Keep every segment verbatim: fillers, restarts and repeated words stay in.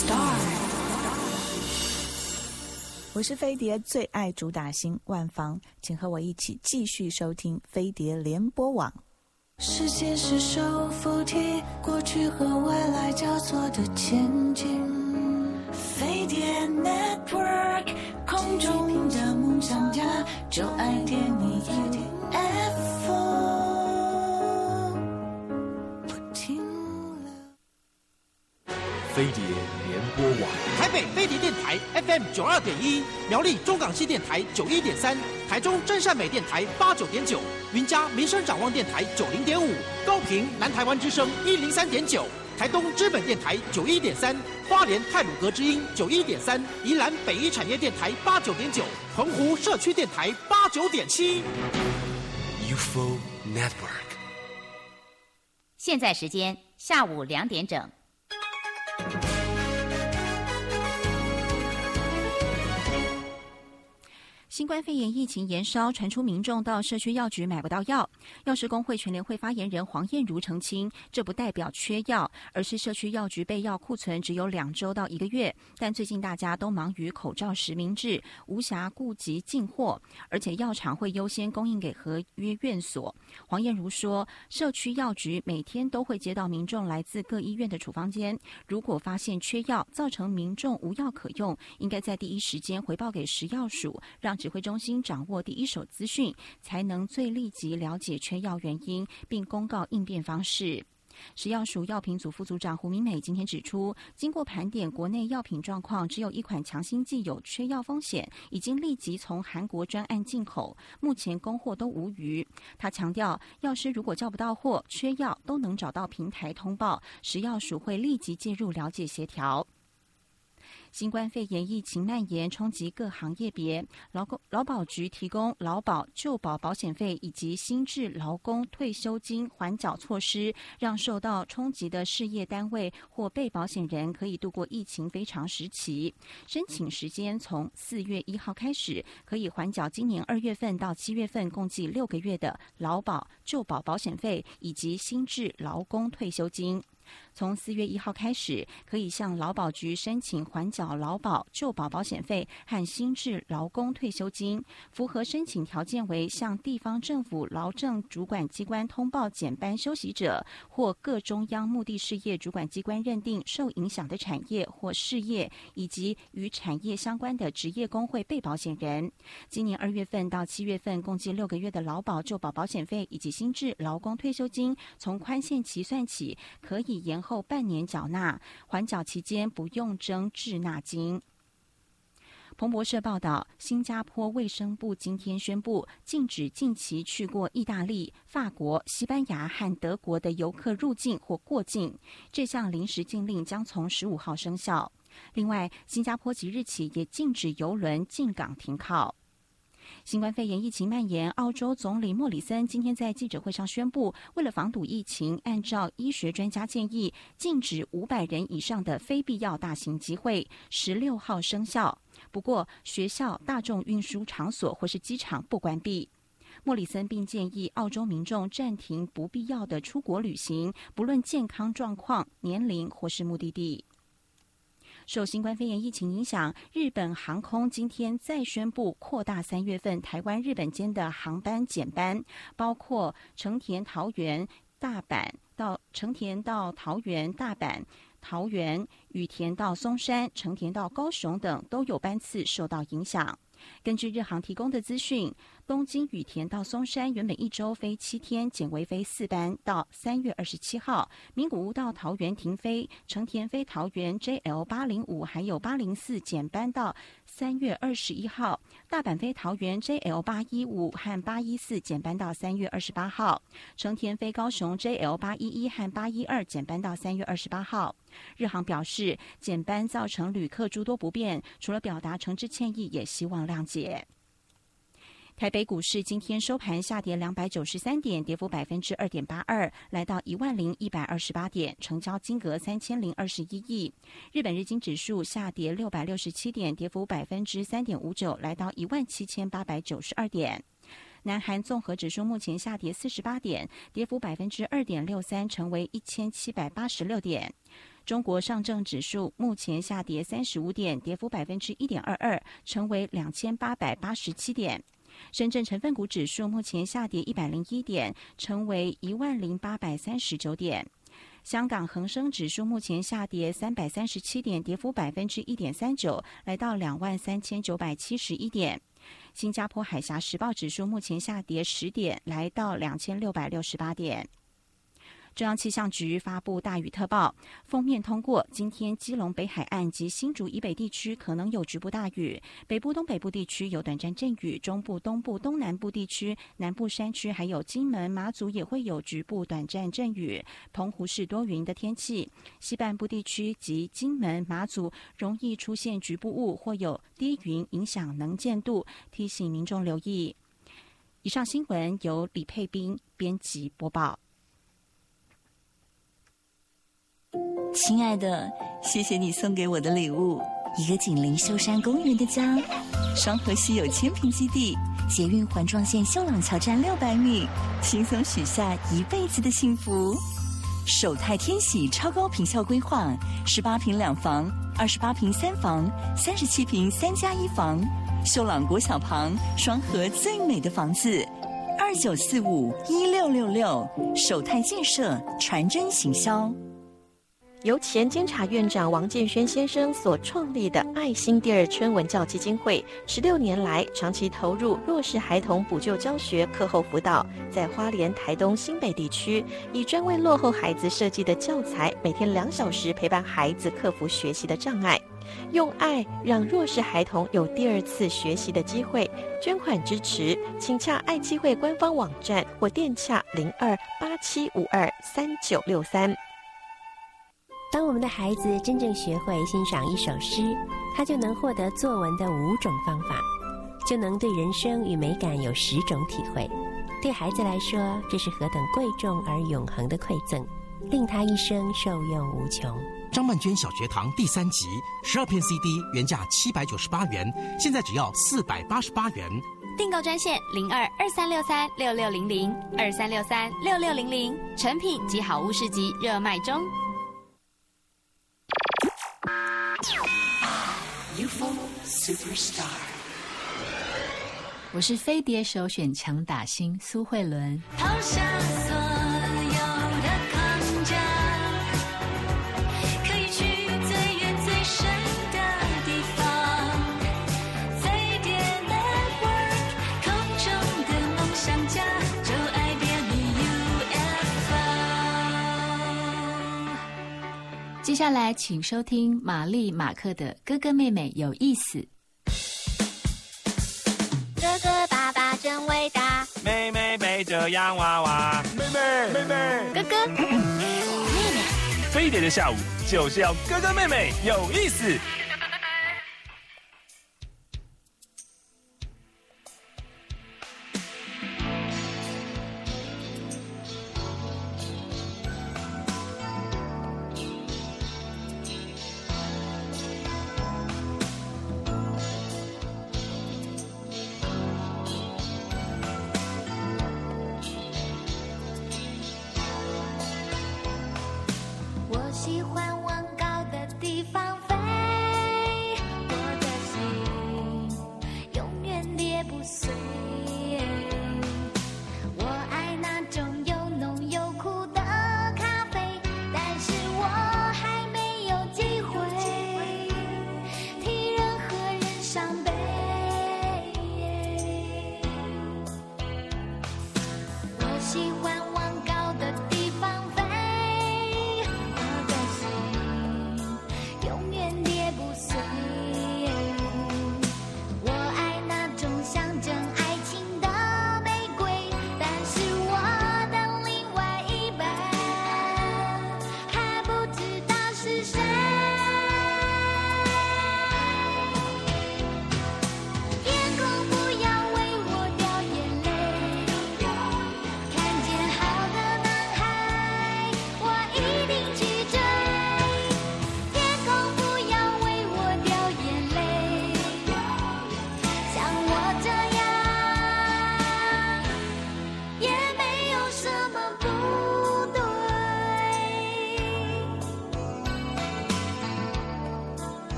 star。 我是飞碟最爱主打星万芳，请和我一起继续收听飞碟联播网。 时间是手扶梯，过去和未来交错的前进。飞碟 Network， 空中的梦想家，就爱点你 F M。 不停了。 飞碟联播网， 台北飞碟电台 F M 九二点一，苗栗中港西电台九一点三，台中真善美电台八九点九，云嘉民生展望电台九零点五，高屏南台湾之声一零三点九，台东知本电台九一点三，花莲太鲁阁之音九一点三，宜兰北一产业电台八九点九，澎湖社区电台八九点七。 U F O Network。 现在时间下午两点整。 新冠肺炎疫情延烧，传出民众到社区药局买不到药。药师公会全联会发言人黄燕如澄清，这不代表缺药，而是社区药局备药库存只有两周到一个月。但最近大家都忙于口罩实名制，无暇顾及进货，而且药厂会优先供应给合约院所。黄燕如说，社区药局每天都会接到民众来自各医院的处方间，如果发现缺药，造成民众无药可用，应该在第一时间回报给食药署，让指挥中心掌握第一手资讯，才能最立即了解缺药原因，并公告应变方式。食药署药品组副组长胡明美今天指出，经过盘点国内药品状况，只有一款强心剂有缺药风险，已经立即从韩国专案进口，目前供货都无虞。他强调，药师如果叫不到货、缺药，都能找到平台通报，食药署会立即介入了解协调。新冠肺炎疫情蔓延，冲击各行业别，劳工劳保局提供劳保、就保保险费以及新制劳工退休金缓缴措施，让受到冲击的事业单位或被保险人可以度过疫情非常时期。申请时间从四月一号开始，可以缓缴今年二月份到七月份共计六个月的劳保、就保保险费以及新制劳工退休金。从四月一号开始，可以向劳保局申请缓缴劳保、就保保险费和新制劳工退休金。符合申请条件为向地方政府劳政主管机关通报减班休息者，或各中央目的事业主管机关认定受影响的产业或事业，以及与产业相关的职业工会被保险人。今年二月份到七月份共计六个月的劳保、就保保险费以及新制劳工退休金，从宽限期算起，可以延后半年缴纳，缓缴期间不用征滞纳金。彭博社报道，新加坡卫生部今天宣布，禁止近期去过意大利、法国、西班牙和德国的游客入境或过境。这项临时禁令将从十五号生效。另外，新加坡即日起也禁止邮轮进港停靠。新冠肺炎疫情蔓延，澳洲总理莫里森今天在记者会上宣布，为了防堵疫情，按照医学专家建议，禁止五百人以上的非必要大型集会，十六号生效。不过，学校、大众运输场所或是机场不关闭。莫里森并建议澳洲民众暂停不必要的出国旅行，不论健康状况、年龄或是目的地。受新冠肺炎疫情影响，日本航空今天再宣布扩大三月份台湾日本间的航班减班，包括成田、桃园、大阪到成田到桃园、大阪、桃园、羽田到松山、成田到高雄等都有班次受到影响。根据日航提供的资讯，东京羽田到松山原本一周飞七天，减为飞四班，到三月二十七号；名古屋到桃园停飞，成田飞桃园 J L 八零五还有八零四减班到三月二十一号；大阪飞桃园 J L 八一五和八一四减班到三月二十八号；成田飞高雄 J L 八一一和八一二减班到三月二十八号。日航表示，减班造成旅客诸多不便，除了表达诚挚歉意，也希望谅解。台北股市今天收盘下跌两百九十三点，跌幅百分之二点八二，来到一万零一百二十八点，成交金额三千零二十一亿。日本日经指数下跌六百六十七点，跌幅百分之三点五九，来到一万七千八百九十二点。南韩综合指数目前下跌四十八点，跌幅百分之二点六三，成为一千七百八十六点。 中国上证指数目前下跌三十五点，跌幅百分之一点二二，成为两千八百八十七点。深圳成分股指数目前下跌一百零一点，成为一万零八百三十九点。香港恒生指数目前下跌三百三十七点，跌幅百分之一点三九，来到两万三千九百七十一点。新加坡海峡时报指数目前下跌十点，来到两千六百六十八点。中央气象局发布大雨特报，锋面通过，今天基隆北海岸及新竹以北地区可能有局部大雨，北部东北部地区有短暂阵雨，中部东部东南部地区、南部山区还有金门、马祖也会有局部短暂阵雨，澎湖是多云的天气，西半部地区及金门、马祖容易出现局部雾或有低云影响能见度，提醒民众留意。以上新闻由李佩斌编辑播报。 亲爱的，谢谢你送给我的礼物，一个紧邻秀山公园的家，双河溪有千坪基地，捷运环状线秀朗桥站六百米，轻松许下一辈子的幸福。首泰天喜超高坪效规划，十八坪两房，二十八坪三房，三十七坪三加一房，秀朗国小旁，双河最美的房子。二九四五一六六六，首泰建设传真行销。 由前监察院长王建轩先生所创立的爱心第二春文教基金会，十六年来长期投入弱势孩童补救教学、课后辅导，在花莲、台东、新北地区，以专为落后孩子设计的教材，每天两小时陪伴孩子克服学习的障碍，用爱让弱势孩童有第二次学习的机会。捐款支持，请洽爱基会官方网站或电洽零二八七五二三九六三。 当我们的孩子真正学会欣赏一首诗，他就能获得作文的五种方法，就能对人生与美感有十种体会。对孩子来说，这是何等贵重而永恒的馈赠，令他一生受用无穷。 张曼娟小学堂第三集，十二片 C D 原价七百九十八元，现在只要四百八十八元。 订购专线零二二三六三六六零零二三六三六六零零，成品及好物市集热卖中。 U F O Superstar， 我是飞碟首选强打星苏慧伦。 抛下所有的框架，可以去最远最深的地方。飞碟 Network， 空中的梦想家，就爱点你 U F O。 接下来请收听玛丽马克的哥哥妹妹有意思。 哥哥爸爸真伟大， 妹妹背着洋娃娃，妹妹妹妹， 哥哥妹妹， 飞碟的下午就是要哥哥妹妹有意思。 喜欢往高的地方飞，我的心永远跌不碎。我爱那种又浓又苦的咖啡，但是我还没有机会替任何人伤悲。我喜欢往高的地方飞，永远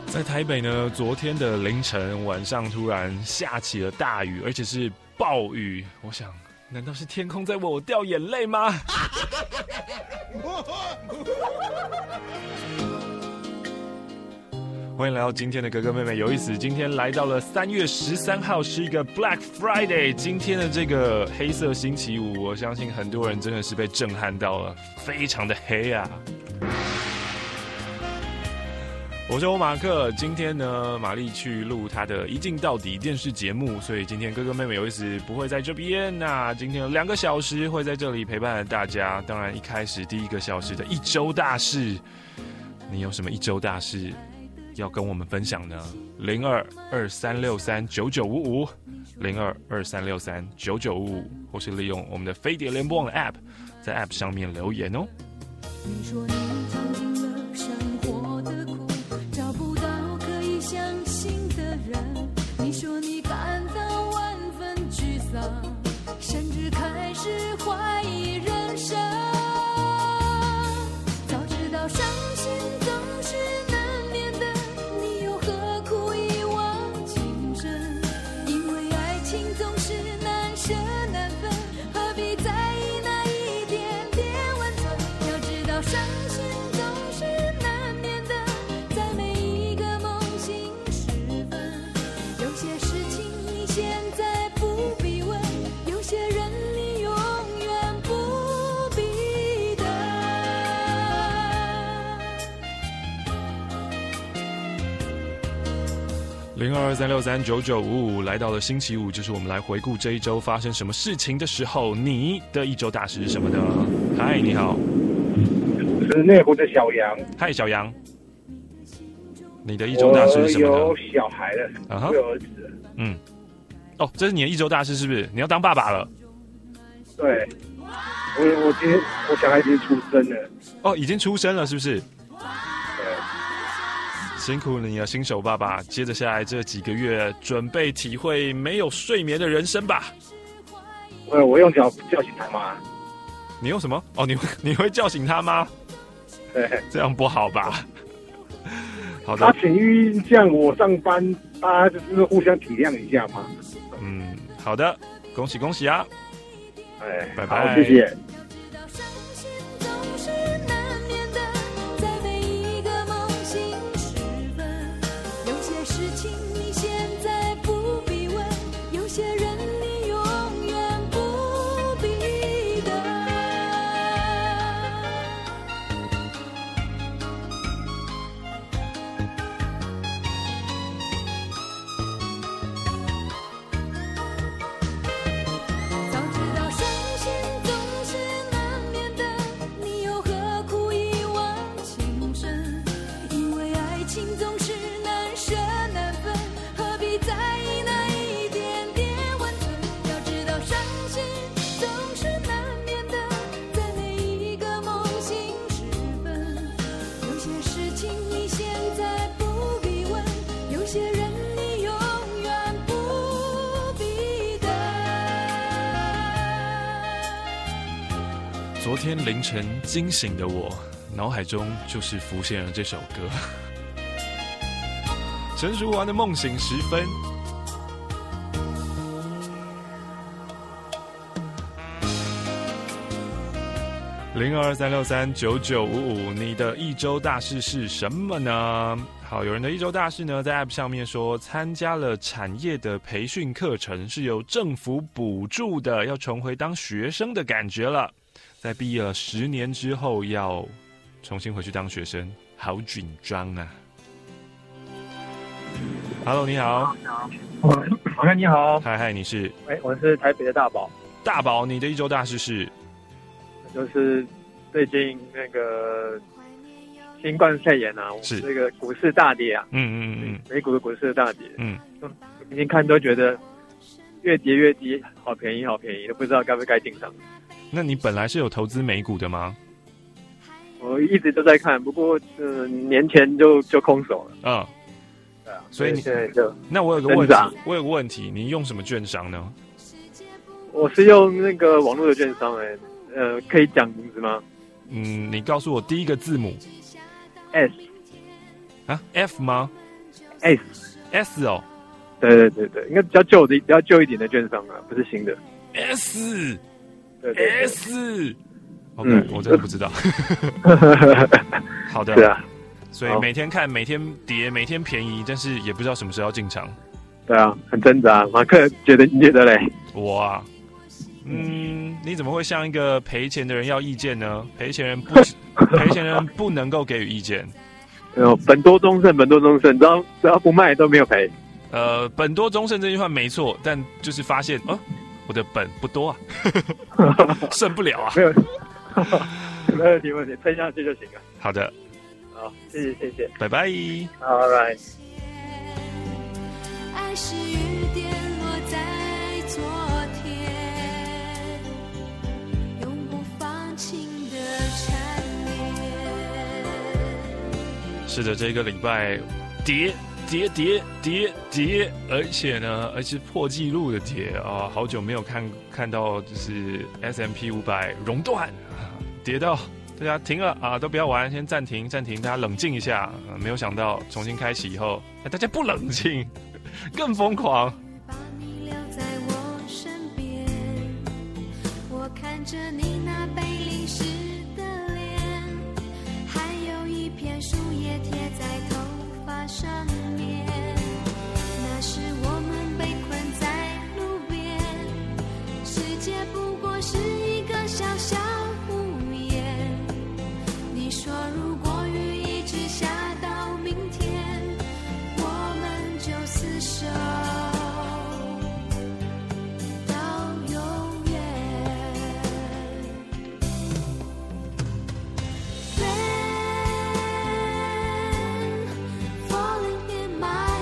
在台北呢，昨天的凌晨晚上突然下起了大雨，而且是暴雨。我想，难道是天空在为我掉眼泪吗？欢迎来到今天的哥哥妹妹有意思。今天来到了三月十三号，是一个 Black Friday。今天的这个黑色星期五，我相信很多人真的是被震撼到了，非常的黑啊。我是欧马克，今天呢，玛丽去录她的一镜到底电视节目，所以今天哥哥妹妹有意思不会在这边。那今天有两个小时会在这里陪伴大家。当然，一开始第一个小时的一周大事，你有什么一周大事要跟我们分享呢？零二二三六三九九五五，零二二三六三九九五五，或是利用我们的飞碟联播网的 App， 在 App 上面留言哦。 你说你尝尽了生活的苦，找不到可以相信的人。你说你感到万分沮丧，甚至开始怀疑人生。早知道伤心总是难免的，你又何苦一往情深？因为爱情总是难舍难分，何必在意那一点点温存？要知道伤心总是难免的，在每一个梦醒时分。有些事情你现在不必问，有些人你永远不必等。 零二二三六三九九五五，来到了星期五，就是我们来回顾这一周发生什么事情的时候。你的一周大事是什么呢？嗨，你好。 是内湖的小杨。 嗨，小杨。你的一周大事是什么呢？ 我有小孩了， 啊哈， 我有儿子了。 嗯，哦，这是你的一周大事是不是？你要当爸爸了？ 对，我我今天我小孩已经出生了。 哦，已经出生了是不是？ 对。 辛苦你了，新手爸爸。接着下来这几个月，准备体会没有睡眠的人生吧。 我我用脚叫醒他妈。 你用什么？哦，你会你会叫醒他吗？ 对， 这样不好吧？好的。 他请孕这样我上班，大家就是互相体谅一下嘛。 嗯，好的，恭喜恭喜啊！ 哎， 拜拜， 好，谢谢。 昨天凌晨惊醒的我，脑海中就是浮现了这首歌。陈淑桦的《梦醒时分》。零二三六三九九五五，你的一周大事是什么呢？好，有人的一周大事呢，在 App 上面说参加了产业的培训课程，是由政府补助的，要重回当学生的感觉了。在毕业了十年之后，要重新回去当学生，好紧张啊 ！Hello， 你好。 好像你好。 嗨嗨，你是？ 哎，我是台北的大宝。 大宝，你的一周大事是？ 就是最近那个新冠肺炎啊， 是这个股市大跌啊。 嗯嗯嗯， 美股的股市大跌。 嗯， 已经看都觉得越跌越低，好便宜好便宜，都不知道该不该进场。 那你本来是有投资美股的吗？ 我一直都在看，不过呃年前就就空手了。 嗯， 对啊， 所以你现在就那我有个问题，我有个问题，你用什么券商呢？ 我是用那个网络的券商、欸，哎，呃，可以讲名字吗？ 嗯，你告诉我第一个字母 S 啊 F 吗？ S S 哦， 对对对对，应该比较旧的比较旧一点的券商啊，不是新的。 S 对对对 S， OK，、 嗯、 我真的不知道。好的， 是啊， 所以每天看，每天跌，每天便宜，但是也不知道什么时候要进场。 对啊，很挣扎。马克觉得你觉得嘞？ 我啊，嗯，你怎么会向一个赔钱的人要意见呢？赔钱人不赔钱人不能够给予意见。 呃，本多终胜，本多终胜，只要只要不卖都没有赔。 呃，本多终胜这句话没错，但就是发现，哦、呃，我的本不多啊，胜不了啊。 没有，没问题，问题，撑下去就行了。 好的， 好，谢谢，谢谢， 拜拜。 好，拜拜。 爱是雨点落在昨天，永不放晴的缠绵。 是的，这个礼拜跌跌跌跌跌，而且呢，而且破纪录的跌啊！好久没有看看到，就是 S and P 五百熔断，跌到大家停了啊，都不要玩，先暂停暂停，大家冷静一下。啊、没有想到重新开启以后，大家不冷静。更疯狂。 把你留在我身边，我看着你那被淋湿的脸，还有一片树叶贴在头发上面，那是我们被困在路边，世界不过是一个小小屋檐，你说如果雨一直下到明天，我们就厮守到永远。Rain falling in my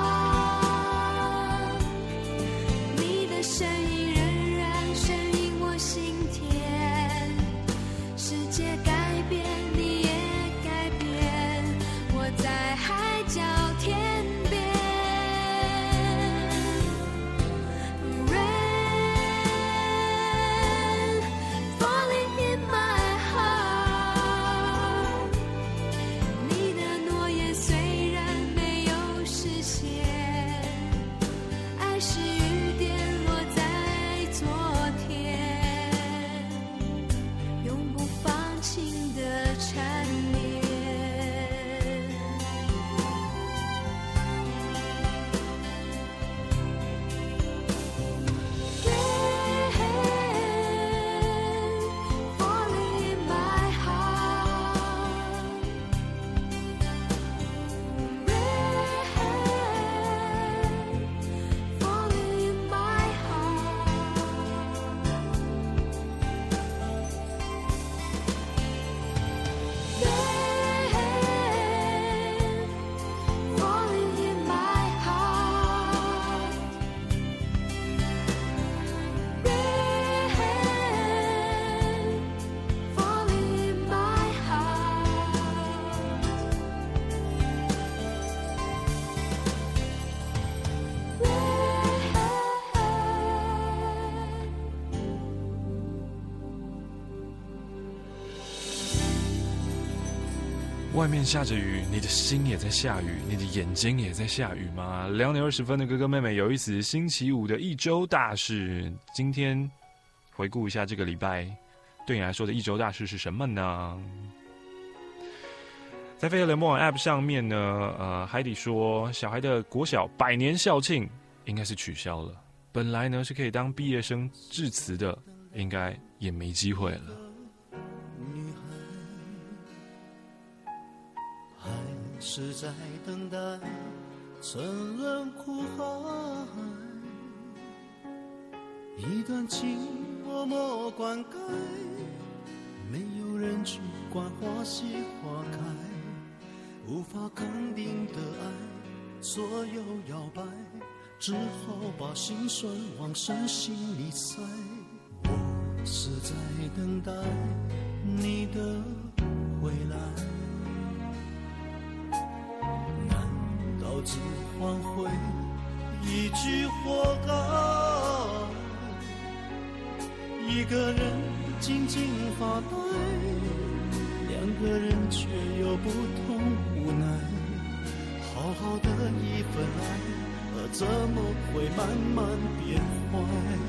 heart， 你的声音仍然声音我心田，世界改变你也改变，我在海角天边。 外面下着雨，你的心也在下雨，你的眼睛也在下雨吗？两点二十分的哥哥妹妹有意思，星期五的一周大事。今天回顾一下这个礼拜，对你来说的一周大事是什么呢？在飞碟联播网 App 上面呢，呃，海底说小孩的国小百年校庆应该是取消了，本来呢是可以当毕业生致辞的，应该也没机会了。 是在等待沉沦苦海，一段情默默灌溉，没有人去管花谢花开，无法肯定的爱左右摇摆，只好把心酸往深心里塞。我是在等待你的回来，只换回一句活该，一个人静静发呆，两个人却有不同无奈，好好的一怎么会慢慢变坏？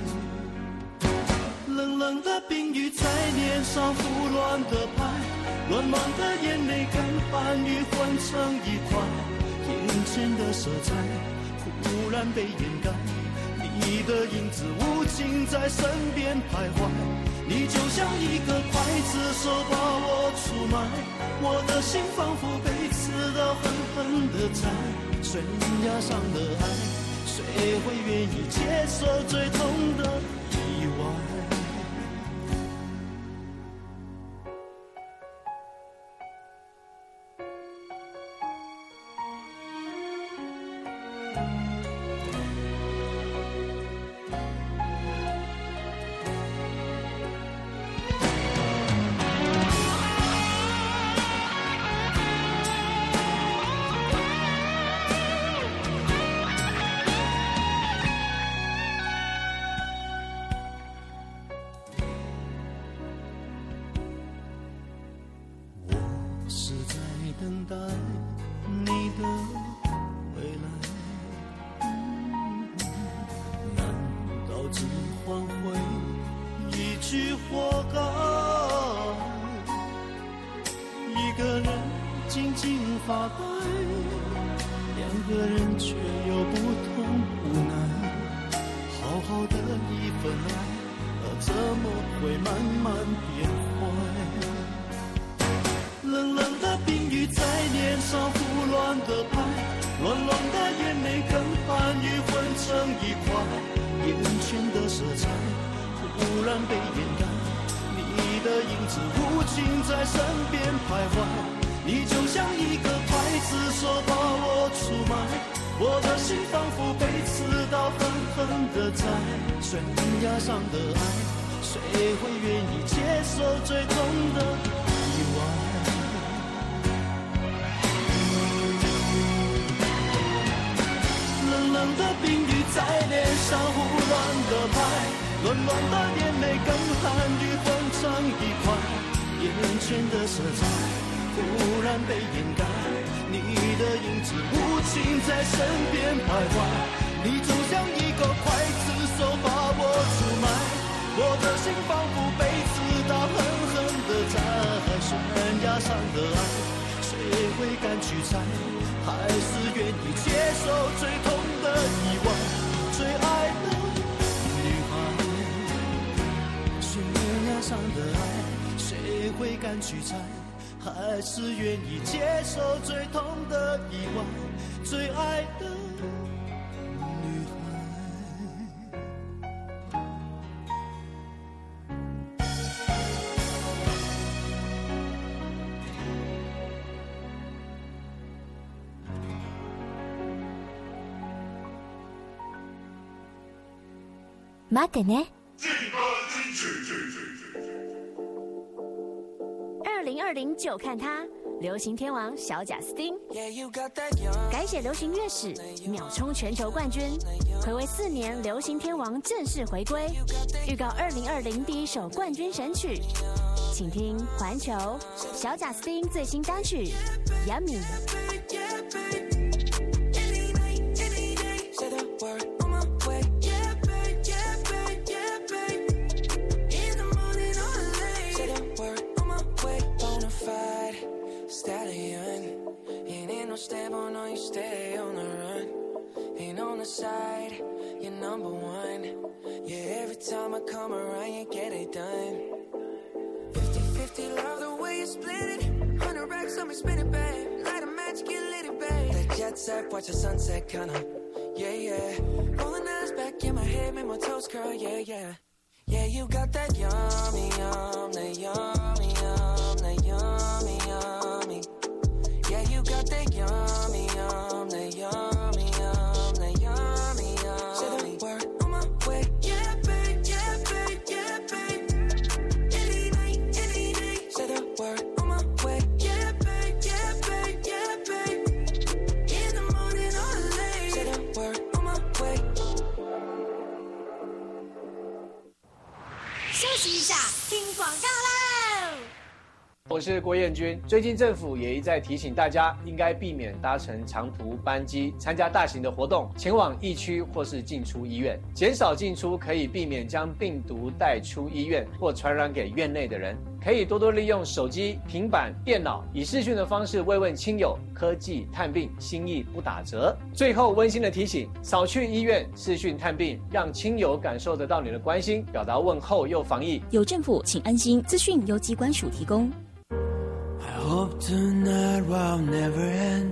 冷冷的冰雨在脸上胡乱的拍，乱乱的眼泪跟寒雨混成一块，眼前的色彩忽然被掩盖，你的影子无情在身边徘徊，你就像一个刽子手把我出卖，我的心仿佛被刺刀狠狠的宰，悬崖上的爱，谁会愿意接受最痛的意外？等待你的回来，难道只换回一句活该？一个人静静发呆，两个人却有不同无奈。好好的一份爱，怎么会慢慢变坏？冷冷的冰雨在脸上胡乱的拍，乱乱的眼泪跟寒雨混成一块，眼前的色彩忽然被掩盖，你的影子无情在身边徘徊，你就像一个刽子手把我出卖，我的心仿佛被刺刀狠狠的宰，悬崖上的爱，谁会愿意接受最痛的意外？冷冷的冰雨在脸上胡乱的拍，乱乱的眼泪跟寒雨混成一块，眼前的色彩忽然被掩盖，你的影子无情在身边徘徊，你就像一个刽子手把我出卖，我的心仿佛被刺刀狠狠的宰，悬崖上的爱，谁会敢去猜？还是愿意接受最痛的意外？最爱的女孩，悬崖上的爱，谁会敢去猜？还是愿意接受最痛的意外？最爱的女孩。 待ってね。二零二零就看他，流行天王小贾斯汀，改写流行乐史，秒冲全球冠军，睽违四年，流行天王正式回归，预告二零二零第一首冠军神曲，请听环球小贾斯汀最新单曲《Yummy》。 Stable, no, you stay on the run. Ain't on the side, you're number one. Yeah, every time I come around, you get it done. fifty fifty, love the way you split it. Hundred racks on me, spin it, babe. Light a match, get lit it, babe. That jet set, watch the sunset, kinda. Yeah, yeah. Rolling eyes back in my head, make my toes curl, yeah, yeah. Yeah, you got that yummy, yum, that yummy, yum, that yummy, yummy. Yeah, you got that yummy, yum, that yummy, yum, that yummy, yum. Say the word on my way. Yeah, babe, yeah, babe, yeah, babe. Any night, any day. Say the word on my way. Yeah, babe, yeah, babe, yeah, babe. In the morning or late. Say the word on my way. 休息一下，听广告喽。 我我是郭彦均。最近政府也一再提醒大家，应该避免搭乘长途班机、参加大型的活动、前往疫区或是进出医院，减少进出可以避免将病毒带出医院或传染给院内的人。可以多多利用手机、平板、电脑，以视讯的方式慰问亲友，科技探病，心意不打折。最后温馨的提醒：少去医院视讯探病，让亲友感受得到你的关心，表达问候又防疫。 有政府，请安心。资讯由机关署提供。 I hope tonight will never end,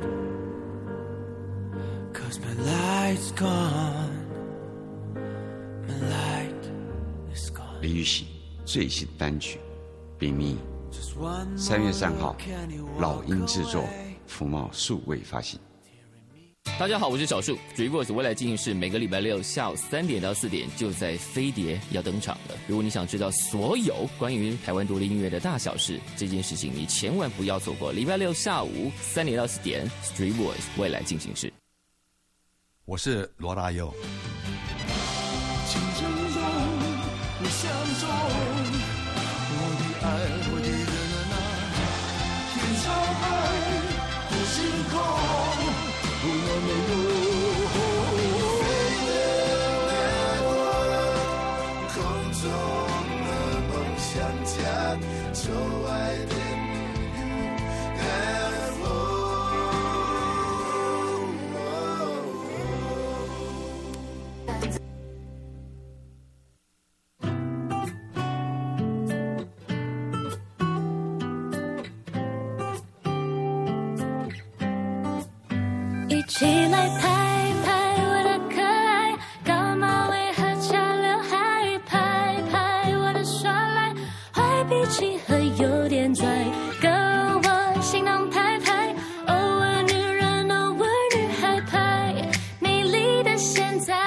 'cause my light's gone, my light is gone. 林育玺最新单曲《冰蜜》，三月三号，老鹰制作，福茂数位发行。 大家好，我是小树 ，Dreamworks 未来进行式每个礼拜六下午三点到四点就在飞碟要登场了。如果你想知道所有关于台湾独立音乐的大小事，这件事情你千万不要错过。礼拜六下午三点到四点 ，Dreamworks 未来进行式。 我是罗大佑。 竞争中，你相中，我的爱，我的人啊，天上海，多星空。我没有空中的梦想家，就爱点一起来拍拍我的可爱，高马尾和长刘海，拍拍我的耍赖，坏脾气和有点拽，跟我心动拍拍，偶尔女人偶尔女孩拍，美丽的现在。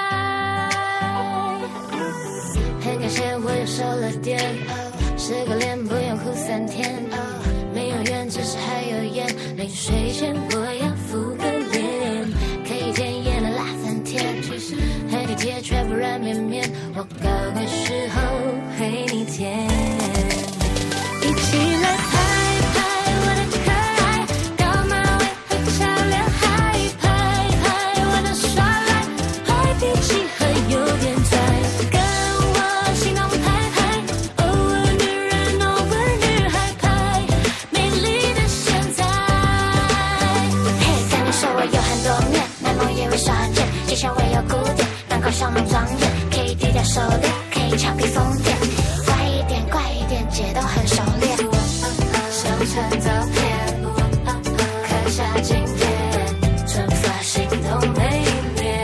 很感谢我又瘦了点，失个恋不用哭三天，没有缘只是还有烟，临睡前我要敷个甜艳的辣翻天，很体贴却不软绵绵，我高的时候陪你甜，一起来拍拍我的可爱，高马尾和长刘海，拍拍我的耍赖，坏脾气和有点拽，跟我心动拍拍，偶尔女人偶尔女孩拍，美丽的现在。嘿，跟你说我有很多面，也会耍贱，就像我有古典，能够上门庄严，可以低调收敛，可以俏皮疯癫，坏一点怪一点，姐都很熟练。上传照片，刻下经典，转发心动美面。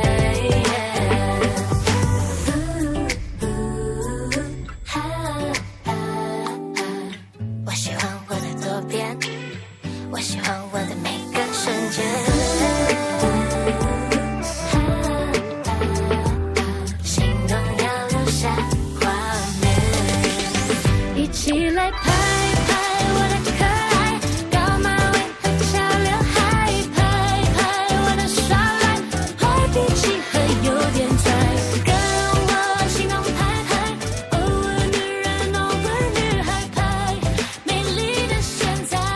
我喜欢我的多变，我喜欢我的每个瞬间。一起来拍拍我的可爱，高马尾和长刘海，拍拍我的耍赖，坏脾气和有点拽，跟我心动拍拍，偶尔女人偶尔女孩拍，美丽的现在。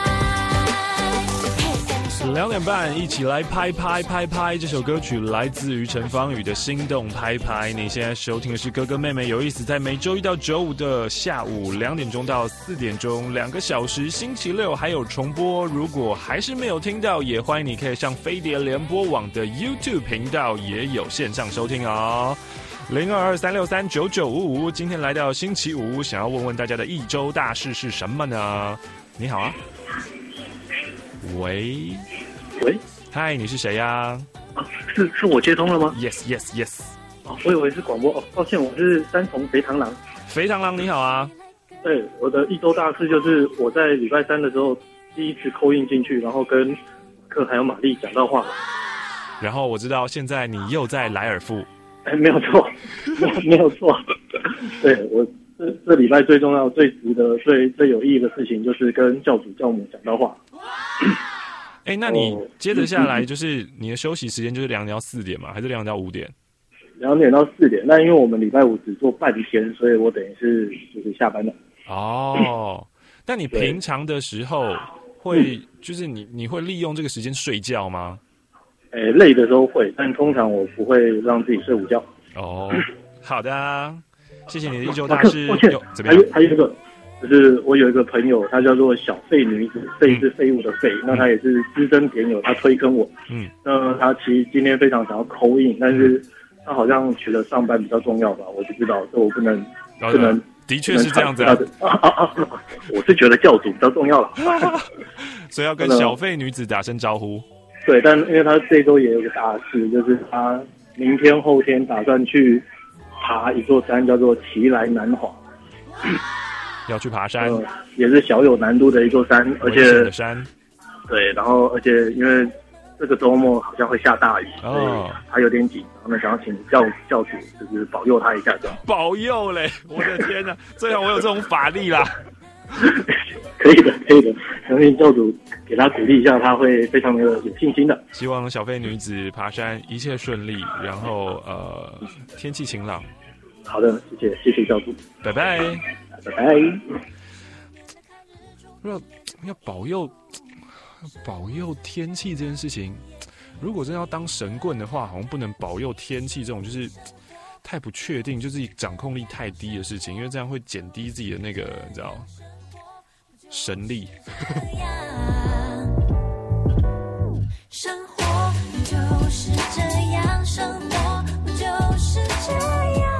两点半一起来拍拍拍拍，这首歌曲来自于陈芳语的心动拍拍。你现在收听的是哥哥妹妹有意思，在每周一到周五的下午两点钟到四点钟，两个小时，星期六还有重播。如果还是没有听到，也欢迎你可以上飞碟联播网的 YouTube 频道，也有线上收听哦。零二二三六三九九五五，今天来到星期五，想要问问大家的一周大事是什么呢？你好啊，喂喂， 嗨，你是谁呀、 啊？是是我接通了吗 ？Yes yes yes。 哦，我以为是广播哦，抱歉，我是三重肥螳螂。 肥螳螂你好啊。 对，我的一周大事就是我在礼拜三的时候第一次扣印进去，然后跟克还有玛丽讲到话。 然后我知道现在你又在莱尔富。 哎，没有错，没有没有错。对，我这这礼拜最重要、最值得、最最有意义的事情就是跟教主教母讲到话。 哎，那你接着下来就是你的休息时间就是两点到四点吗？还是两点到五点？ 两点到四点。那因为我们礼拜五只做半天，所以我等于是就是下班了。 哦， 但你平常的时候会，嗯、就是你你会利用这个时间睡觉吗？ 诶、欸，累的时候会，但通常我不会让自己睡午觉。 哦，好的、啊，谢谢你的一周大师。 抱歉， 怎么样？ 还有还有一个，就是我有一个朋友，她叫做小废女子，废是废物的废，嗯、那她也是资深点友，她推坑我。嗯，那她其实今天非常想要call in，但是她好像觉得上班比较重要吧，我不知道，所以我不能、 哦、 不能。 的确是这样子啊！ 啊啊啊！我是觉得教主比较重要了， 所以要跟小废女子打声招呼。 对，但因为他这周也有个大事，就是他明天后天打算去爬一座山，叫做奇来南华。 要去爬山、呃， 也是小有难度的一座山，而且的山。 对，然后而且因为这个周末好像会下大雨，哦、所以他有点紧张的，想要请教教主就是保佑他一下，这样。 保佑嘞！我的天哪，最好我有这种法力啦。 可以的，可以的，相信教主给他鼓励一下，他会非常的有信心的。 希望小废女子爬山一切顺利，然后呃天气晴朗。 好的，谢谢，谢谢教主， 拜拜， 拜拜。 要要保佑。保佑天气这件事情，如果真的要当神棍的话，好像不能保佑天气这种就是太不确定，就是掌控力太低的事情，因为这样会减低自己的那个你知道神力。 生活不就是这样，生活不就是这样。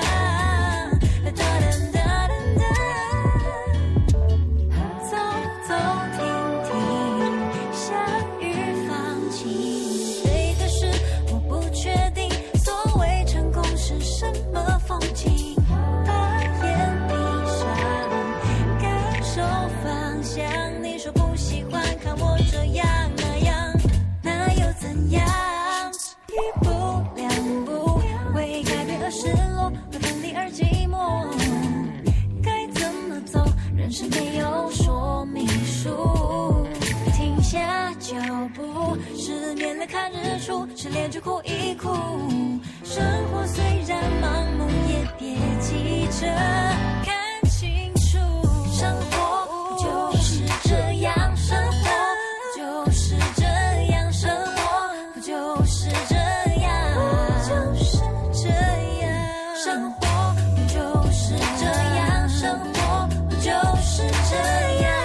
看日出，失恋就哭一哭。生活虽然盲目，也别急着看清楚。生活不就是这样，生活不就是这样，生活不就是这样，就是这样。生活不就是这样，生活不就是这样。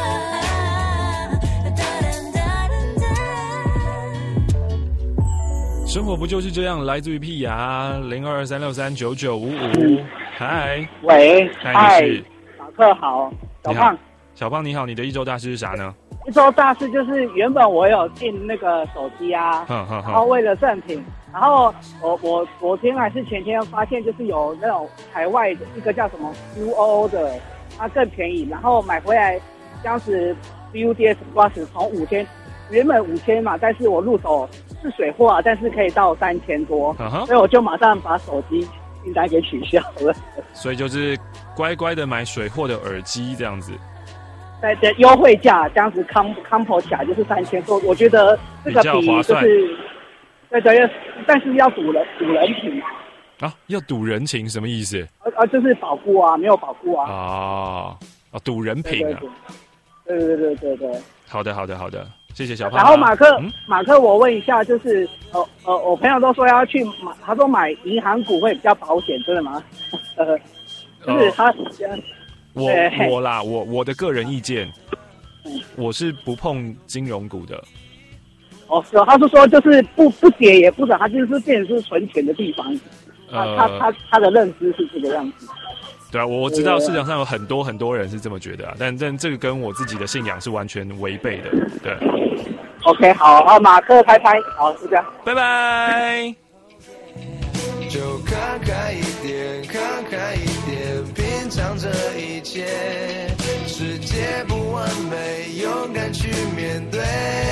生活不就是这样？来自于屁牙零二二三六三九九五五。嗨， 喂， 嗨，你是马克好，小胖， 小胖你好，你的一周大事是啥呢？ 一周大事就是原本我有订那个手机啊， 哼哼哼然后为了赠品，然后我我昨天还是前天发现就是有那种海外的一个叫什么 U O O 的，它更便宜，然后买回来当时 U D S Plus 从五千。原本五千嘛，但是我入手是水货啊，但是可以到三千多， uh-huh. 所以我就马上把手机订单给取消了。 所以就是乖乖的买水货的耳机这样子。 对对，优惠价这样子 com combo 起来就是三千多，我觉得这个比就是对对，但是要赌人赌人情啊，要赌人情什么意思？ 啊啊，就是保固啊，没有保固啊。 啊啊，赌人品啊。 对对对对对。 好的好的好的。谢谢小胖、啊。 然后马克， 嗯、 马克，我问一下，就是呃呃，我朋友都说要去买，他说买银行股会比较保险，真的吗？呃，就是他，呃、 我我啦，我我的个人意见，我是不碰金融股的。 哦，是哦，他是说就是不不跌也不涨，他就是变成是存钱的地方。呃、他他他他的认知是这个样子。 对啊，我知道市场上有很多很多人是这么觉得啊，但但这个跟我自己的信仰是完全违背的。对 ，OK， 好，好，马克拍拍，好，是这样， 拜拜。 就看开一点，看开一点，品尝这一切，世界不完美，勇敢去面对。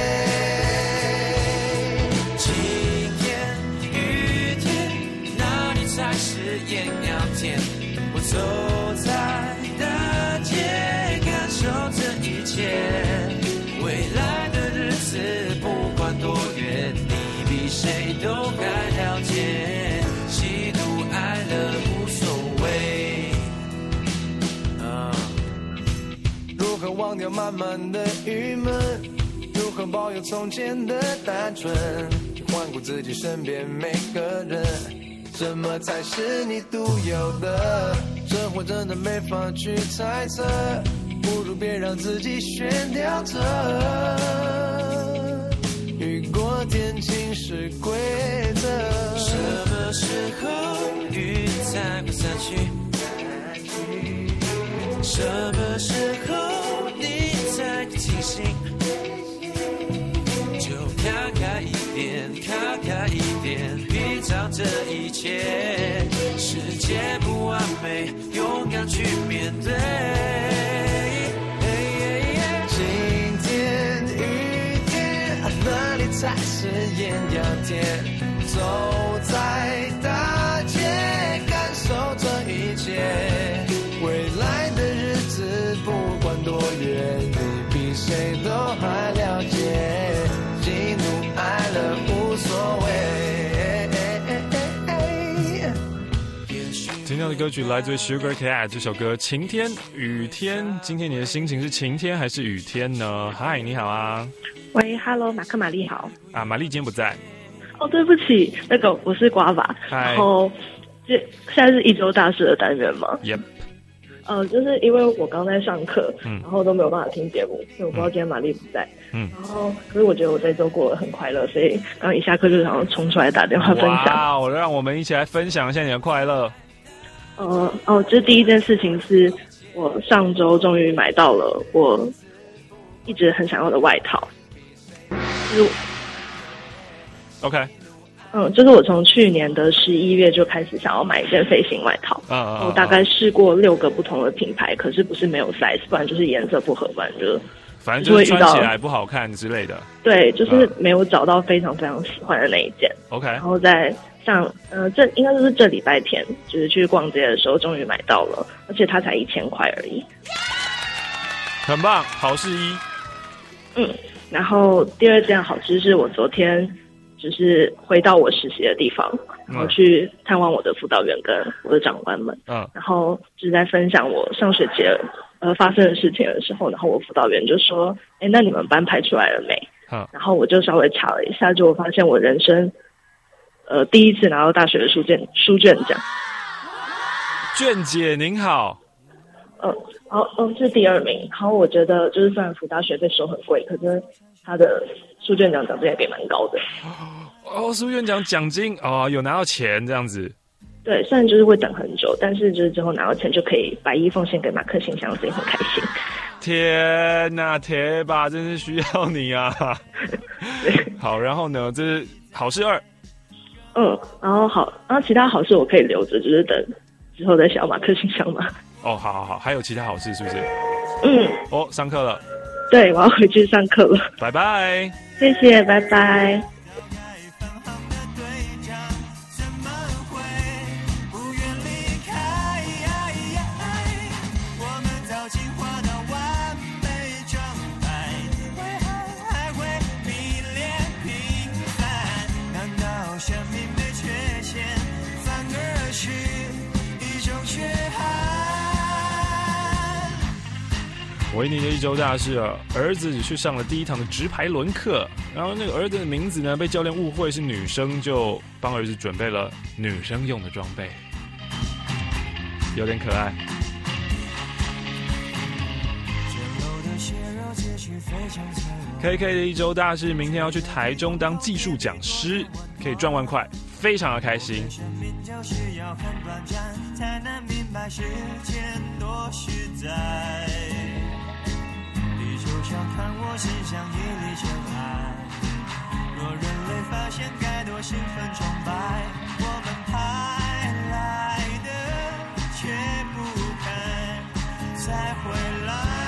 晴天雨天，哪里才是艳阳天？我走在大街，感受这一切。未来的日子不管多远，你比谁都该了解。喜怒哀乐无所谓。 如何忘忘掉满满的郁闷，如何保有从前的单纯，去环顾自己身边每个人，什么才是你独有的？生活真的没法去猜测，不如别让自己悬吊着。雨过天晴是规则， 什么时候雨才会散去？什么时候你才清醒？就看开一点，看开一点，品尝这一切。世界不完美，勇敢去面对。 晴天雨天，哪里才是艳阳天？走在大街，感受这一切。未来的日子不管多远，你比谁都还了解。喜怒哀乐无所谓。 听到的歌曲来自于 Sugar Cat， 这首歌《晴天雨天》。今天你的心情是晴天还是雨天呢？嗨，你好啊。 喂 ，Hello， 马克玛丽好。 啊，玛丽今天不在。 哦，对不起，那个我是瓜法。然后这现在是一周大事的单元吗 ？Yep。 呃，就是因为我刚在上课， 嗯， 然后都没有办法听节目，所以我不知道今天玛丽不在。 嗯， 然后可是我觉得我这周过得很快乐，所以刚一下课就想要冲出来打电话分享。 哇，让我们一起来分享一下你的快乐。 呃哦，这第一件事情是我上周终于买到了我一直很想要的外套，就是 OK。 嗯，就是我从去年的十一月就开始想要买一件飞行外套， 嗯嗯， 我大概试过六个不同的品牌，可是不是没有 size， 不然就是颜色不合，不然就反正就是穿起来不好看之类的。 对，就是没有找到非常非常喜欢的那一件。 OK， 然后在上呃这应该就是这礼拜天，就是去逛街的时候终于买到了，而且它才一千块而已， 很棒，好事一。 嗯，然后第二件好事是我昨天。只是回到我实习的地方，然后去探望我的辅导员跟我的长官们， 嗯， 然后就是在分享我上学期呃发生的事情的时候，然后我辅导员就说：“哎，那你们班排出来了没？” 嗯， 然后我就稍微查了一下，就我发现我人生呃第一次拿到大学的书卷书卷奖。 卷姐您好。 嗯，然后嗯是第二名，然后我觉得就是虽然辅大学费收很贵，可是他的书卷奖奖金也给蛮高的。 哦，书卷奖奖金哦，有拿到钱这样子。 对，虽然就是会等很久，但是就是之后拿到钱就可以百亿奉献给马克信箱，所以很开心。 天哪，铁爸真是需要你啊！好，然后呢，这是好事二。 嗯，然后好，然后其他好事我可以留着，就是等之后再小马克信箱嘛。 哦，好好好，还有其他好事是不是？ 嗯。 哦，上课了。 对，我要回去上课了。 拜拜。 谢谢，拜拜。 维尼的一周大事啊，儿子去上了第一堂的直排轮课，然后那个儿子的名字呢被教练误会是女生，就帮儿子准备了女生用的装备，有点可爱。K K 的一周大事，明天要去台中当技术讲师，可以赚万块，非常的开心。 就像看我身上一粒尘埃，若人类发现该多兴奋崇拜，我们派来的却不肯再回来。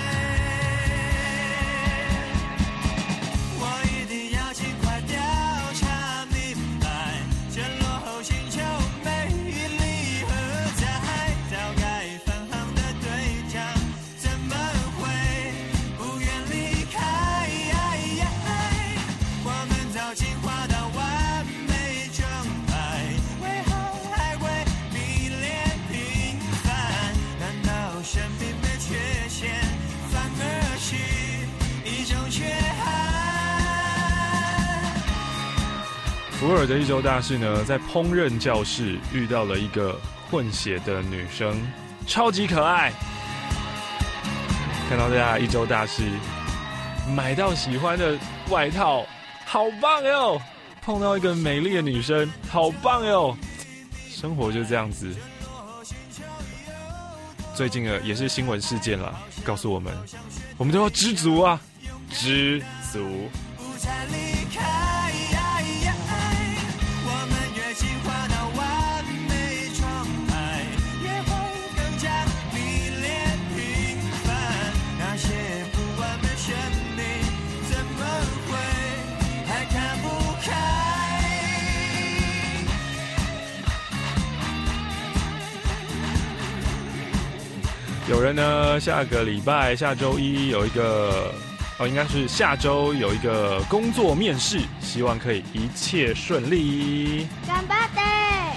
我一定要尽快调查明白，这落后星球魅力何在？早该返航的队长怎么会不愿离开？我们早进化到完美状态，为何还会迷恋平凡？难道生命没缺陷，反而福尔的一周大事呢，在烹饪教室遇到了一个混血的女生，超级可爱。看到大家一周大事，买到喜欢的外套，好棒哟！碰到一个美丽的女生，好棒哟！生活就这样子。最近的也是新闻事件了，告诉我们，我们都要知足啊，知足。有人呢，下个礼拜下周一有一个哦，应该是下周有一个工作面试，希望可以一切顺利。 干巴的。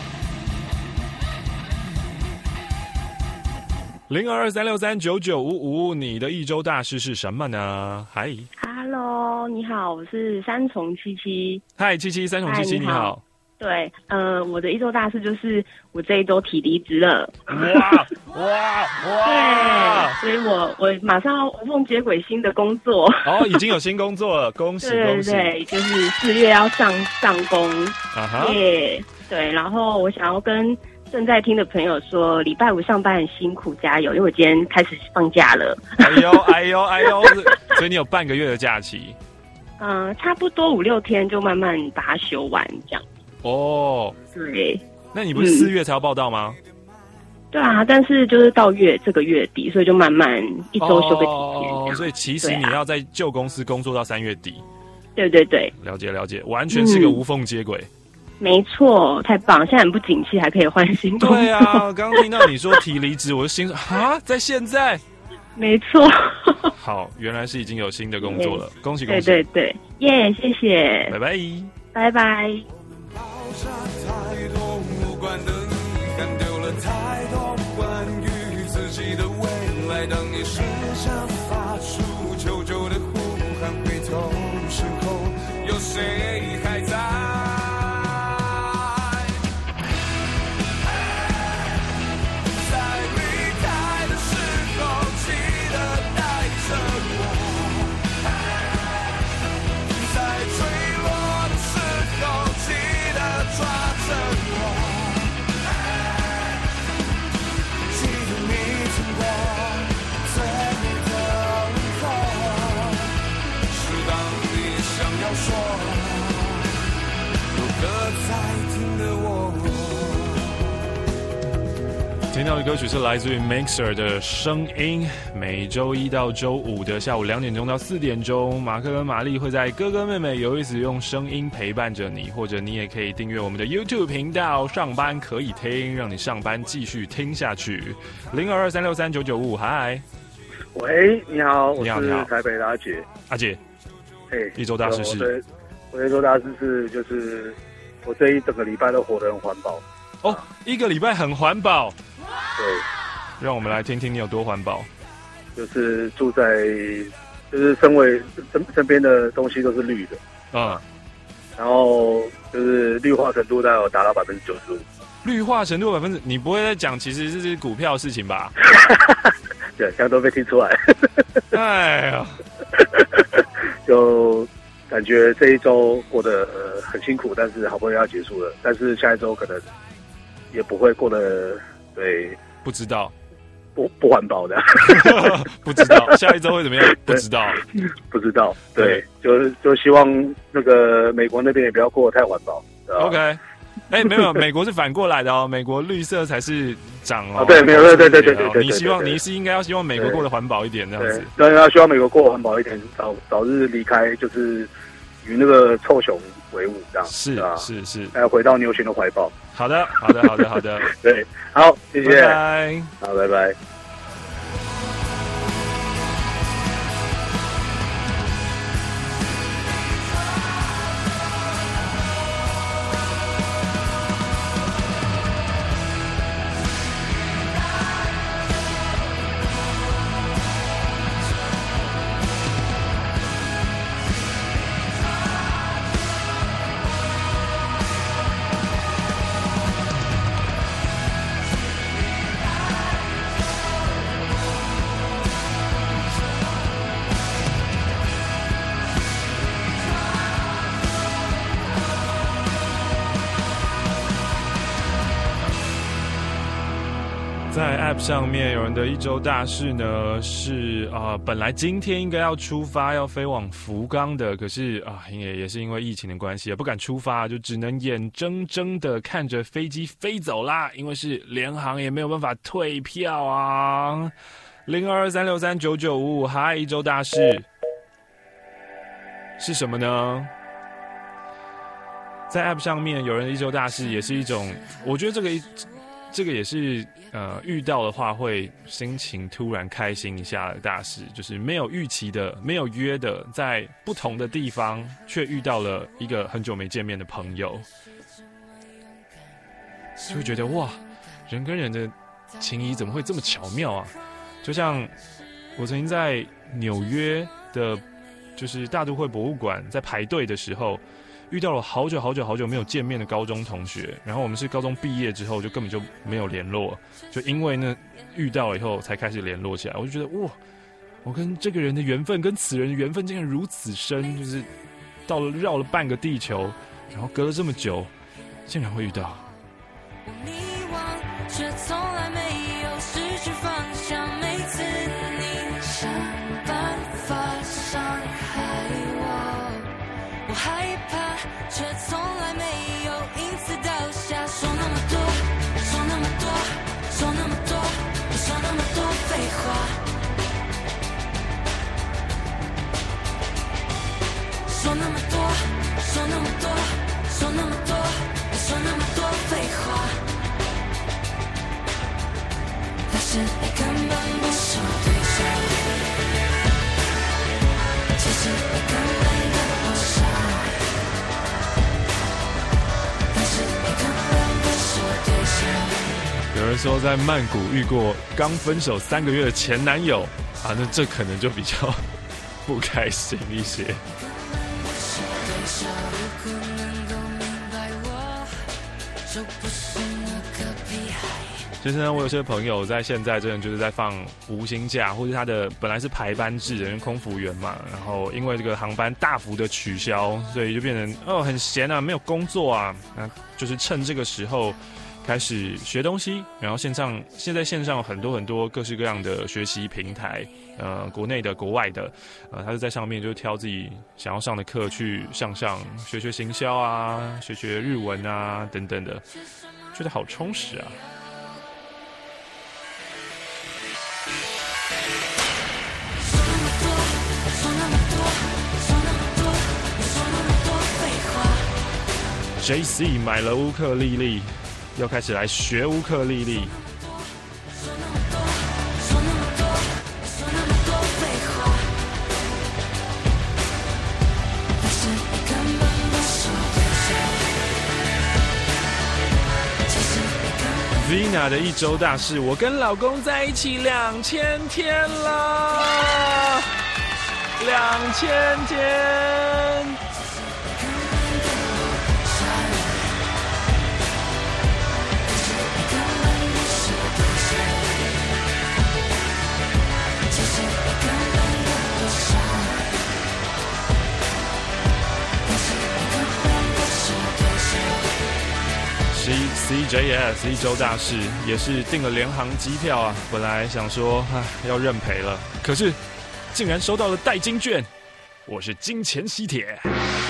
零二二三六三九九五五，你的一周大事是什么呢？嗨 ，Hello， 你好，我是三重七七。 嗨，七七三重七七，你好。 对，呃，我的一周大事就是我这一周提离职了。 哇哇哇！ 对，所以我我马上要无缝接轨新的工作。 哦，已经有新工作了，恭喜恭喜！ 对对，就是四月要上上工。 啊哈。 耶，对，然后我想要跟正在听的朋友说，礼拜五上班很辛苦，加油！因为我今天开始放假了。 哎呦哎呦哎呦！所以你有半个月的假期。 嗯、呃，差不多五六天就慢慢把它修完，这样。 哦， 对， 那你不是四月才要报到吗？ 嗯、对啊，但是就是到月这个月底，所以就慢慢一周休个几天、 哦。所以其实你要在旧公司工作到三月底。 对对对， 了解了解，完全是个无缝接轨。 嗯、没错，太棒！现在很不景气，还可以换新工作。 对啊，刚刚听到你说提离职，我就心说啊，在现在。 没错。 好，原来是已经有新的工作了，恭喜恭喜！ 对对对，耶、yeah, 谢谢， 拜拜， 拜拜。 太多无关的遗憾，丢了太多关于自己的未来。当你试着发出求救的呼喊，回头时候有谁还在？在离开的时候，记得带着我；在坠落的时候，记得抓着我。记得你曾过最美的问候，是当你想要说有个在听的我。 听到的歌曲是来自于 Mixer 的声音。每周一到周五的下午两点钟到四点钟，马克跟玛丽会在哥哥妹妹有意思用声音陪伴着你，或者你也可以订阅我们的 YouTube 频道，上班可以听，让你上班继续听下去。零二二三六三九九五，嗨， 喂，你好，我你好， 是台北的阿杰。 阿杰， 嘿， 一周大事是？ 我的我的一周大事是，就是我这一整个礼拜都活得很环保。 哦，一个礼拜很环保。 对， 让我们来听听你有多环保。 就是住在，就是身为身身边的东西都是绿的， 嗯， 然后就是绿化程度大概有达到百分之九十五。 绿化程度百分之，你不会在讲其实这是股票的事情吧？ 对，现在都被听出来。 哎呀， 就感觉这一周过得很辛苦，但是好不容易要结束了，但是下一周可能也不会过得对， 不知道。 不不环保的， 不知道下一周会怎么样？不知道， 不知道。对，就就希望那个美国那边也不要过得太环保。 OK， 哎、欸，没有，美国是反过来的哦，美国绿色才是涨哦。 啊、对，没有，对对对对对对。 你希望你是应该要希望美国过得环保一点这样子。 对，要希望美国过得环保一点，早早日离开，就是与那个臭熊为伍这样。 是啊，是是， 还要回到牛群的怀抱。 好的，好的，好的，好的。 对，好，谢谢， 拜拜， 好，拜拜。 在 App 上面，有人的一周大事呢是啊、呃，本来今天应该要出发要飞往福冈的，可是啊，也也是因为疫情的关系，不敢出发，就只能眼睁睁的看着飞机飞走啦。因为是联航，也没有办法退票啊。零二二三六三九九五五，嗨，一周大事是什么呢？在 App 上面，有人的一周大事也是一种，我觉得这个这个也是呃遇到的话会心情突然开心一下的大事，就是没有预期的、没有约的，在不同的地方却遇到了一个很久没见面的朋友，就会觉得哇，人跟人的情谊怎么会这么巧妙啊？就像我曾经在纽约的，就是大都会博物馆在排队的时候。遇到了好久好久好久没有见面的高中同学，然后我们是高中毕业之后就根本就没有联络，就因为呢遇到了以后才开始联络起来。我就觉得哇，我跟这个人的缘分，跟此人的缘分竟然如此深，就是到了绕了半个地球，然后隔了这么久，竟然会遇到。 迷惘，却从来没有失去方向。每次你想办法伤害我，我害怕。却从来没有因此倒下，说那么多，说那么多，说那么多，说那么多废话，说那么多，说那么多，说那么多，说那么多废话，但是你根本不是我对象，其实你根本跟不上。 有人说在曼谷遇过刚分手三个月的前男友啊，那这可能就比较不开心一些。其实呢，我有些朋友在现在真的就是在放无薪假，或者他的本来是排班制的，因为空服员嘛，然后因为这个航班大幅的取消，所以就变成哦很闲啊，没有工作啊，那就是趁这个时候开始学东西，然后线上现在线上有很多很多各式各样的学习平台，呃，国内的、国外的，呃，他就在上面就挑自己想要上的课去上上，学学行销啊，学学日文啊等等的，觉得好充实啊。J C 买了乌克丽丽，要开始来学乌克丽丽。Vina 的一周大事，我跟老公在一起两千天了，两千天。C J S 一周大事也是订了联航机票啊，本来想说唉要认赔了，可是竟然收到了代金券，我是金钱吸铁。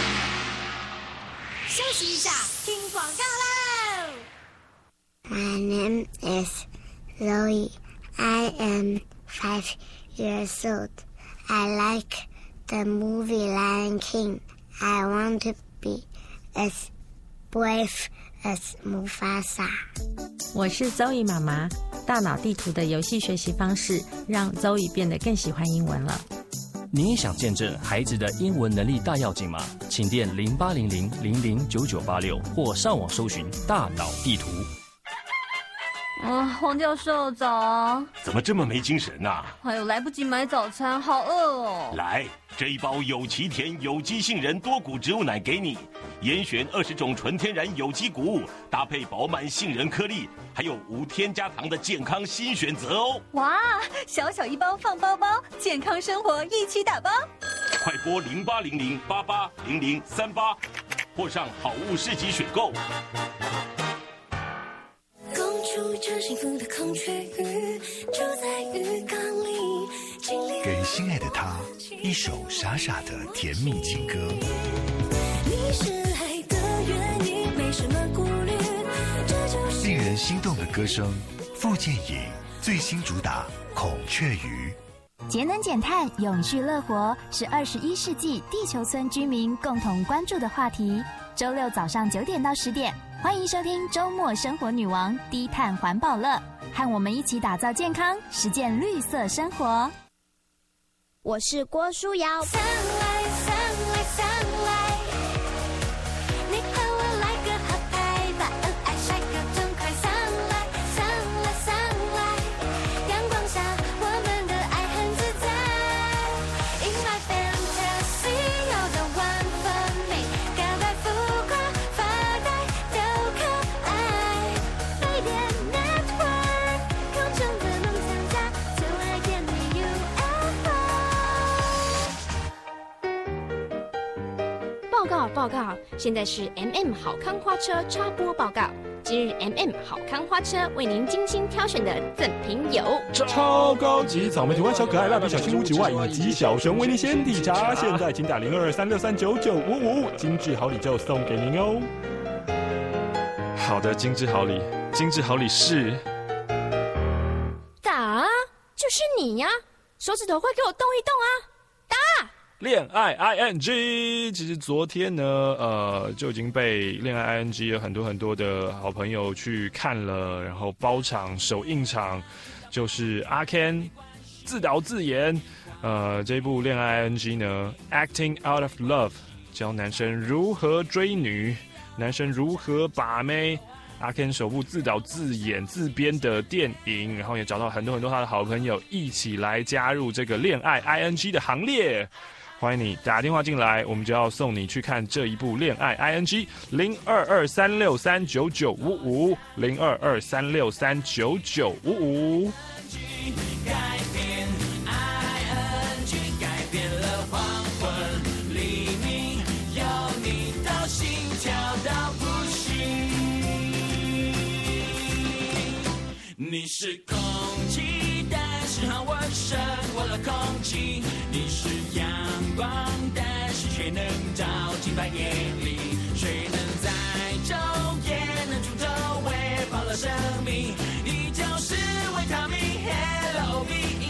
休息一下，听广告喽。 My name is Zoe. I am five years old. I like the movie Lion King. I want to be as brave as Mufasa. 我是 Zoe 妈妈，大脑地图的游戏学习方式让 Zoe 变得更喜欢英文了。 你也想见证孩子的英文能力大跃进吗？请电零八零零零零九九八六或上网搜寻大脑地图。 啊，黄教授早。 怎么这么没精神啊？ 哎呦，来不及买早餐，好饿哦。 来，这一包有奇甜有机杏仁多谷植物奶给你，严选二十种纯天然有机谷物，搭配饱满杏仁颗粒，还有无添加糖的健康新选择哦。 哇，小小一包放包包，健康生活一起打包。 快拨零八零零八八零零三八，或上好物市集选购。 公主着幸福的孔雀鱼，住在浴缸里， 给心爱的他一首傻傻的甜蜜情歌。 你是爱的原因，没什么顾虑，这就是令人心动的歌声。傅建颖最新主打《孔雀鱼》。 节能减碳、永续乐活是二十一世纪地球村居民共同关注的话题。周六早上九点到十点，欢迎收听周末生活女王低碳环保乐，和我们一起打造健康，实践绿色生活。 我是郭书瑶。 Sunlight, sunlight, sunlight， 你和我来个合拍，把恩爱晒个痛快。Sunlight, sunlight, sunlight， 阳光下我们的爱很自在。In my fantasy， 有的万分美，告白浮夸发呆都可爱。飞碟 Network， 空中的梦想家，就爱点你 U F O。 报告报告，现在是 M M 好康花车插播报告。今日 M M 好康花车为您精心挑选的赠品有超高级草莓图案小可爱蜡笔小新屋之外，以及小熊维尼鲜体茶。现在请打零二二三六三九九五五，精致好礼就送给您哦。好的，精致好礼，精致好礼是打，就是你呀！手指头快给我动一动啊！打！ 恋爱 I N G， 其实昨天呢，呃，就已经被恋爱 I N G 有很多很多的好朋友去看了，然后包场首映场就是阿 Ken 自导自演，呃，这部恋爱 I N G 呢 ，Acting Out of Love， 教男生如何追女，男生如何把妹。阿 Ken 首部自导自演自编的电影，然后也找到很多很多他的好朋友一起来加入这个恋爱 I N G 的行列。欢迎你打电话进来，我们就要送你去看这一部恋爱 I N G 零二二三六三九九五五零二二三六三九九五五。 改变 I N G， 改变了黄昏黎明，有你到心跳到不行。你是空气，但是很温顺过了空气。你是阳光，但是却能照进白夜里。谁能在昼夜能出周围保了生命？你就是维他命 L O V E。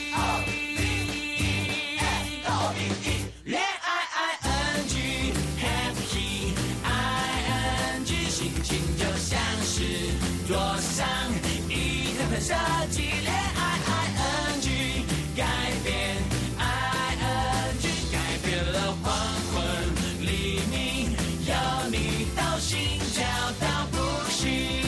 恋爱 I N G Happy I N G， 心情就像是桌上一台喷射机。恋爱 I N G 改变 I N G， 改变了黄昏黎明，有你到心跳到不行。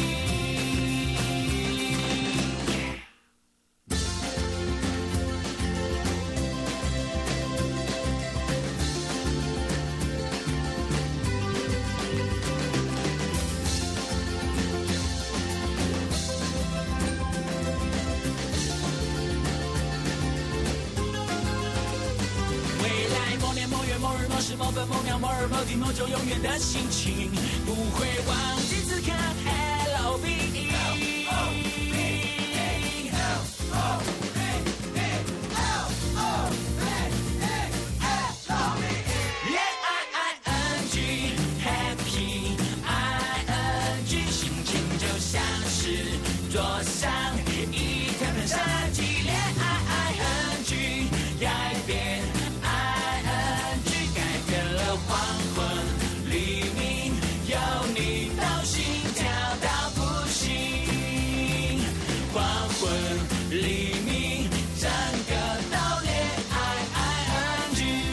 是某分某秒某日某地某就永远的心情，不会忘记此刻 L O V E。恋爱 I N G Happy I N G， 心情就像是桌上一台喷射机。恋爱 I N G 改变。黄昏黎明，有你到心跳到不行。黄昏黎明，整个都恋爱 I N G。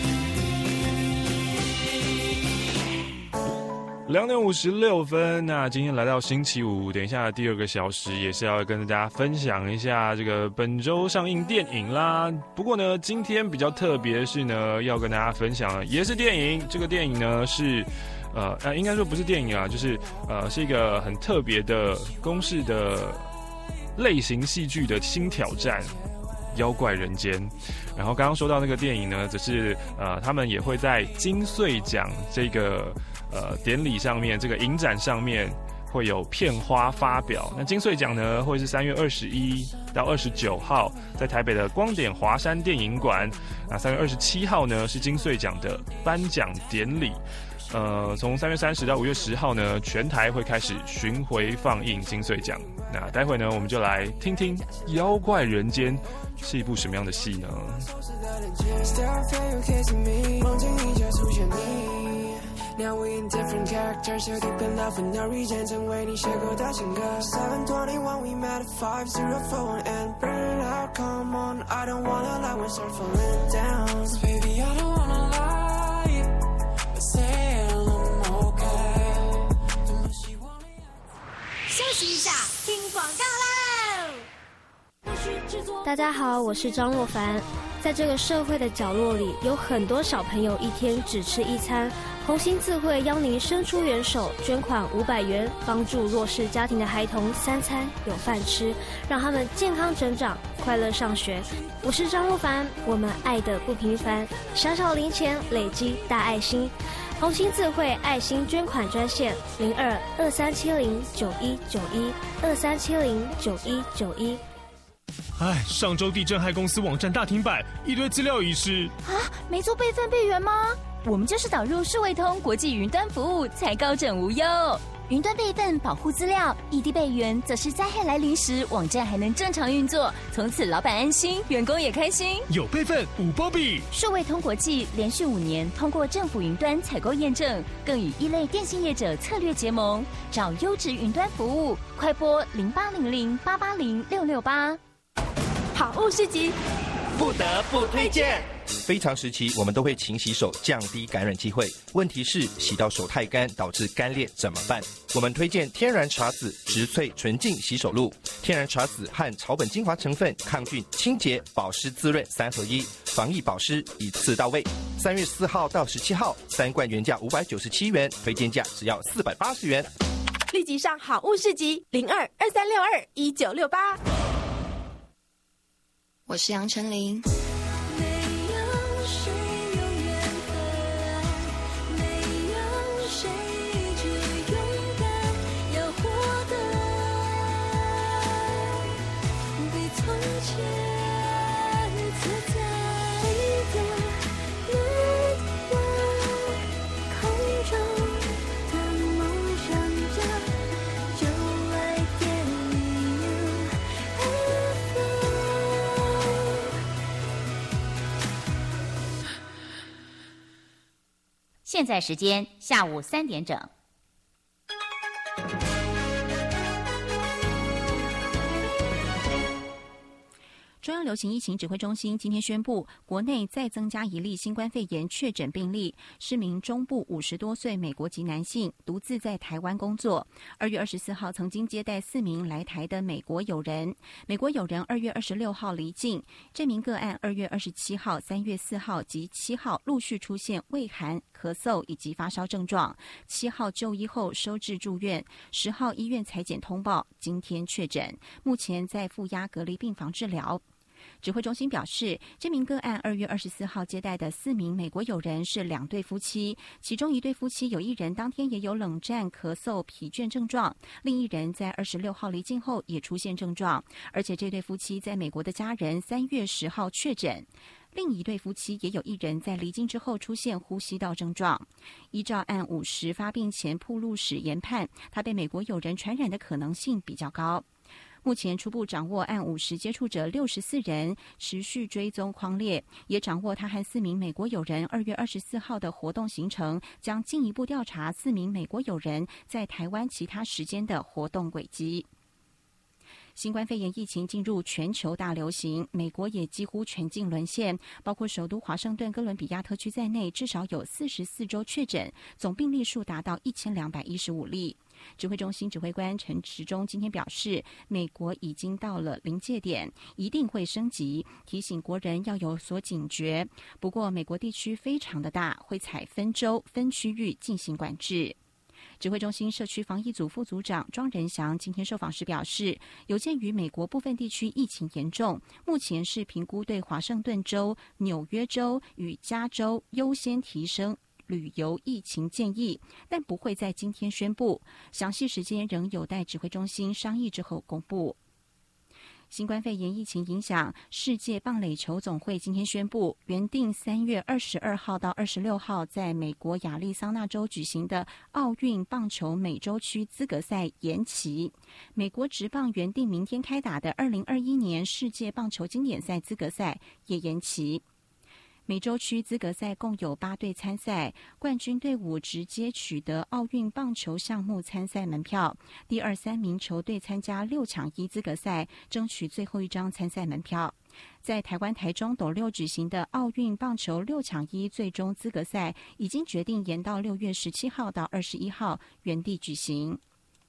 两点五十六分，那今天来到星期五，等一下第二个小时也是要跟大家分享一下这个本周上映电影啦。不过呢，今天比较特别的是呢，要跟大家分享的也是电影。这个电影呢是，呃呃，应该说不是电影啊，就是呃是一个很特别的公视的类型戏剧的新挑战。妖怪人间，然后刚刚说到那个电影呢，只是呃，他们也会在金穗奖这个呃典礼上面，这个影展上面会有片花发表。那金穗奖呢，会是三月二十一到二十九号在台北的光点华山电影馆。那三月二十七号呢是金穗奖的颁奖典礼。呃，从三月三十到五月十号呢，全台会开始巡回放映金穗奖。那待会呢，我们就来听听《妖怪人间》是一部什么样的戏呢？ Now we in different characters, so deep in love with no reason. 成为你邂逅的情歌 seven twenty-one, we met at five oh four and burn it out, come on. I don't wanna lie when start falling down. So baby, I don't wanna lie, but say I'm okay. 休息一下，听广告喽。 大家好，我是张若凡。在这个社会的角落里，有很多小朋友一天只吃一餐。红星自会邀您伸出援手，捐款五百元，帮助弱势家庭的孩童三餐有饭吃，让他们健康成长，快乐上学。我是张若凡，我们爱的不平凡，小小零钱累积大爱心。红星自会爱心捐款专线零二二三七零九一九一二三七零九一九一。 哎，上周地震害公司网站大停摆，一堆资料遗失啊！没做备份备援吗？我们就是导入数位通国际云端服务，才高枕无忧。云端备份保护资料，异地备援则是灾害来临时，网站还能正常运作，从此老板安心，员工也开心。 有备份五波比， 数位通国际连续五年通过政府云端采购验证，更与一类电信业者策略结盟，找优质云端服务，快拨零八零零八八零六六八。 好物市集， 不得不推荐。非常时期，我们都会勤洗手，降低感染机会。问题是洗到手太干，导致干裂怎么办？我们推荐天然茶籽植萃纯净洗手露。天然茶籽和草本精华成分，抗菌、清洁、保湿、滋润三合一，防疫保湿一次到位。三月四号到十七号，三罐原价五百九十七元，推荐价只要四百八十元。 立即上好物市集零二二三六二一九六八。 我是杨丞琳。 现在时间下午三点整。 中央流行疫情指挥中心今天宣布，国内再增加一例新冠肺炎确诊病例，是名中部五十多岁美国籍男性，独自在台湾工作。二月二十四号曾经接待四名来台的美国友人，美国友人二月二十六号离境。这名个案二月二十七号、三月四号及七号陆续出现畏寒、咳嗽以及发烧症状，七号就医后收治住院，十号医院采检通报，今天确诊，目前在负压隔离病房治疗。指挥中心表示，这名个案二月二十四号接待的四名美国友人是两对夫妻，其中一对夫妻有一人当天也有冷战、咳嗽、疲倦症状，另一人在二十六号离境后也出现症状，而且这对夫妻在美国的家人三月十号确诊。另一对夫妻也有一人在离境之后出现呼吸道症状。依照案五十发病前暴露史研判，他被美国友人传染的可能性比较高。目前初步掌握案五十接触者六十四人，持续追踪匡列，也掌握他和四名美国友人二月二十四号的活动行程，将进一步调查四名美国友人在台湾其他时间的活动轨迹。新冠肺炎疫情进入全球大流行，美国也几乎全境沦陷，包括首都华盛顿哥伦比亚特区在内，至少有四十四州确诊，总病例数达到一千两百一十五例。指挥中心指挥官陈时中今天表示，美国已经到了临界点，一定会升级，提醒国人要有所警觉。不过，美国地区非常的大，会采分州、分区域进行管制。指挥中心社区防疫组副组长庄仁祥今天受访时表示，有鉴于美国部分地区疫情严重，目前是评估对华盛顿州、纽约州与加州优先提升旅游疫情建议，但不会在今天宣布，详细时间仍有待指挥中心商议之后公布。新冠肺炎疫情影响，世界棒垒球总会今天宣布，原定三月二十二号到二十六号在美国亚利桑那州举行的奥运棒球美洲区资格赛延期。美国职棒原定明天开打的二零二一年世界棒球经典赛资格赛也延期。美洲区资格赛共有八队参赛，冠军队伍直接取得奥运棒球项目参赛门票，第二、三名球队参加六抢一资格赛，争取最后一张参赛门票。在台湾台中斗六举行的奥运棒球六抢一最终资格赛，已经决定延到六月十七号到二十一号原地举行。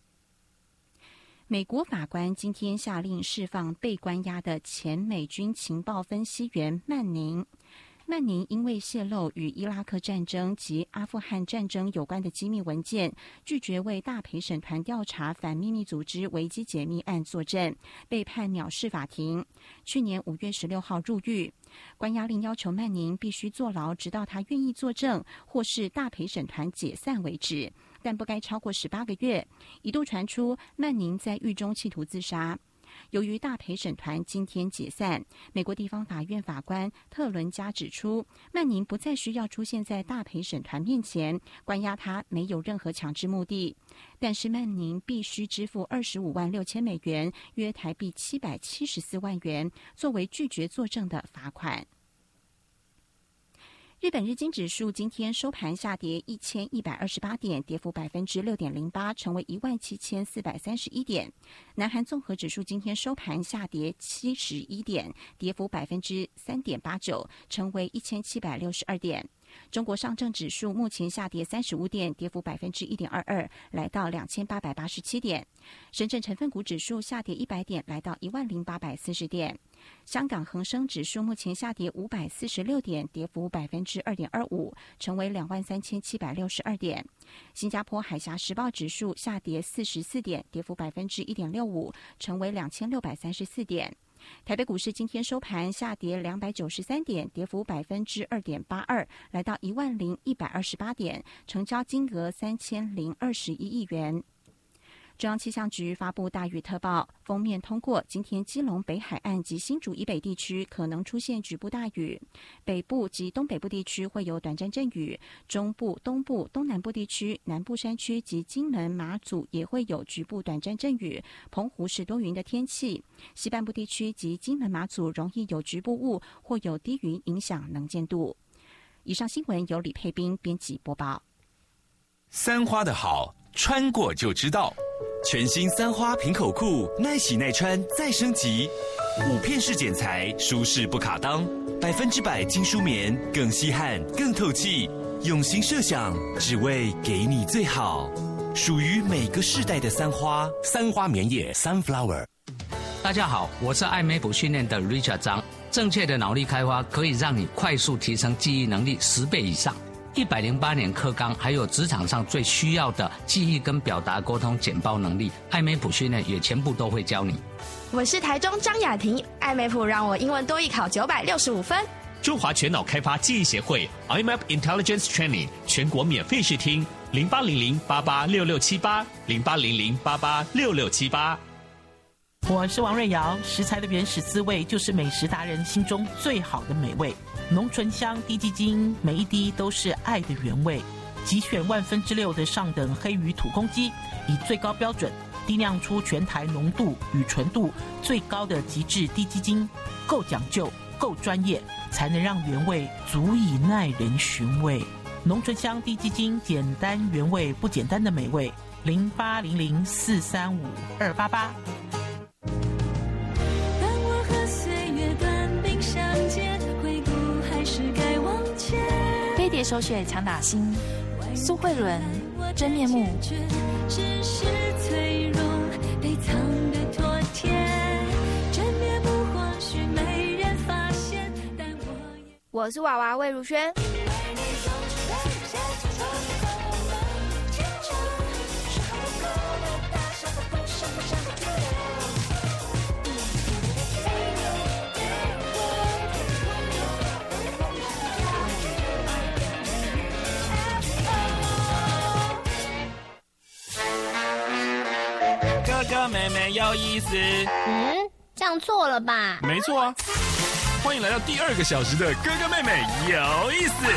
美国法官今天下令释放被关押的前美军情报分析员曼宁。曼宁因为泄露与伊拉克战争及阿富汗战争有关的机密文件，拒绝为大陪审团调查反秘密组织维基解密案作证，被判藐视法庭。去年五月十六号入狱，关押令要求曼宁必须坐牢，直到他愿意作证或是大陪审团解散为止，但不该超过十八个月。一度传出曼宁在狱中企图自杀。由于大陪审团今天解散，美国地方法院法官特伦加指出，曼宁不再需要出现在大陪审团面前，关押他没有任何强制目的。但是曼宁必须支付二十五万六千美元，约台币七百七十四万元，作为拒绝作证的罚款。日本日经指数今天收盘下跌一千一百二十八点，跌幅百分之六点零八，成为一万七千四百三十一点。南韩综合指数今天收盘下跌七十一点，跌幅百分之三点八九，成为一千七百六十二点。中国上证指数目前下跌三十五点，跌幅百分之一点二二，来到两千八百八十七点。深圳成分股指数下跌一百点，来到一万零八百四十点。香港恒生指数目前下跌五百四十六点，跌幅百分之二点二五，成为两万三千七百六十二点。新加坡海峡时报指数下跌四十四点，跌幅百分之一点六五，成为两千六百三十四点。台北股市今天收盘下跌两百九十三点，跌幅百分之二点八二，来到一万零一百二十八点，成交金额三千零二十一亿元。中央气象局发布大雨特报，锋面通过，今天基隆北海岸及新竹以北地区可能出现局部大雨，北部及东北部地区会有短暂阵雨，中部、东部、东南部地区、南部山区及金门、马祖也会有局部短暂阵雨，澎湖是多云的天气，西半部地区及金门、马祖容易有局部雾或有低云影响能见度。以上新闻由李佩斌编辑播报。 三花的好，穿过就知道。全新三花平口裤，耐洗耐穿再升级，五片式剪裁，舒适不卡裆，百分之百精梳棉，更吸汗更透气。用心设想，只为给你最好，属于每个世代的三花。三花棉业 Sunflower。 大家好，我是爱美普训练的 Richard 张。正确的脑力开发可以让你快速提升记忆能力十倍以上。一百零八年课纲，还有职场上最需要的记忆跟表达沟通简报能力，爱美普训练也全部都会教你。 我是台中张雅婷，爱美普让我英文多益考九百六十五分。 中华全脑开发记忆协会 I M A P Intelligence Training 全国免费试听，零八零零八八六六七八，零八零零八八六六七八。 我是王瑞瑶，食材的原始滋味就是美食达人心中最好的美味。浓醇香低鸡精，每一滴都是爱的原味。极选万分之六的上等黑鱼土公鸡，以最高标准滴酿出全台浓度与纯度最高的极致低鸡精，够讲究，够专业，才能让原味足以耐人寻味。浓醇香低鸡精，简单原味不简单的美味。零八零零四三五二八八。 飞碟首选强打星，苏慧伦真面目。 只是脆弱被藏的妥帖，真面目或许没人发现，但我也。 我是娃娃魏如萱。 哥妹妹有意思。 嗯，这样错了吧？ 没错啊，欢迎来到第二个小时的哥哥妹妹有意思。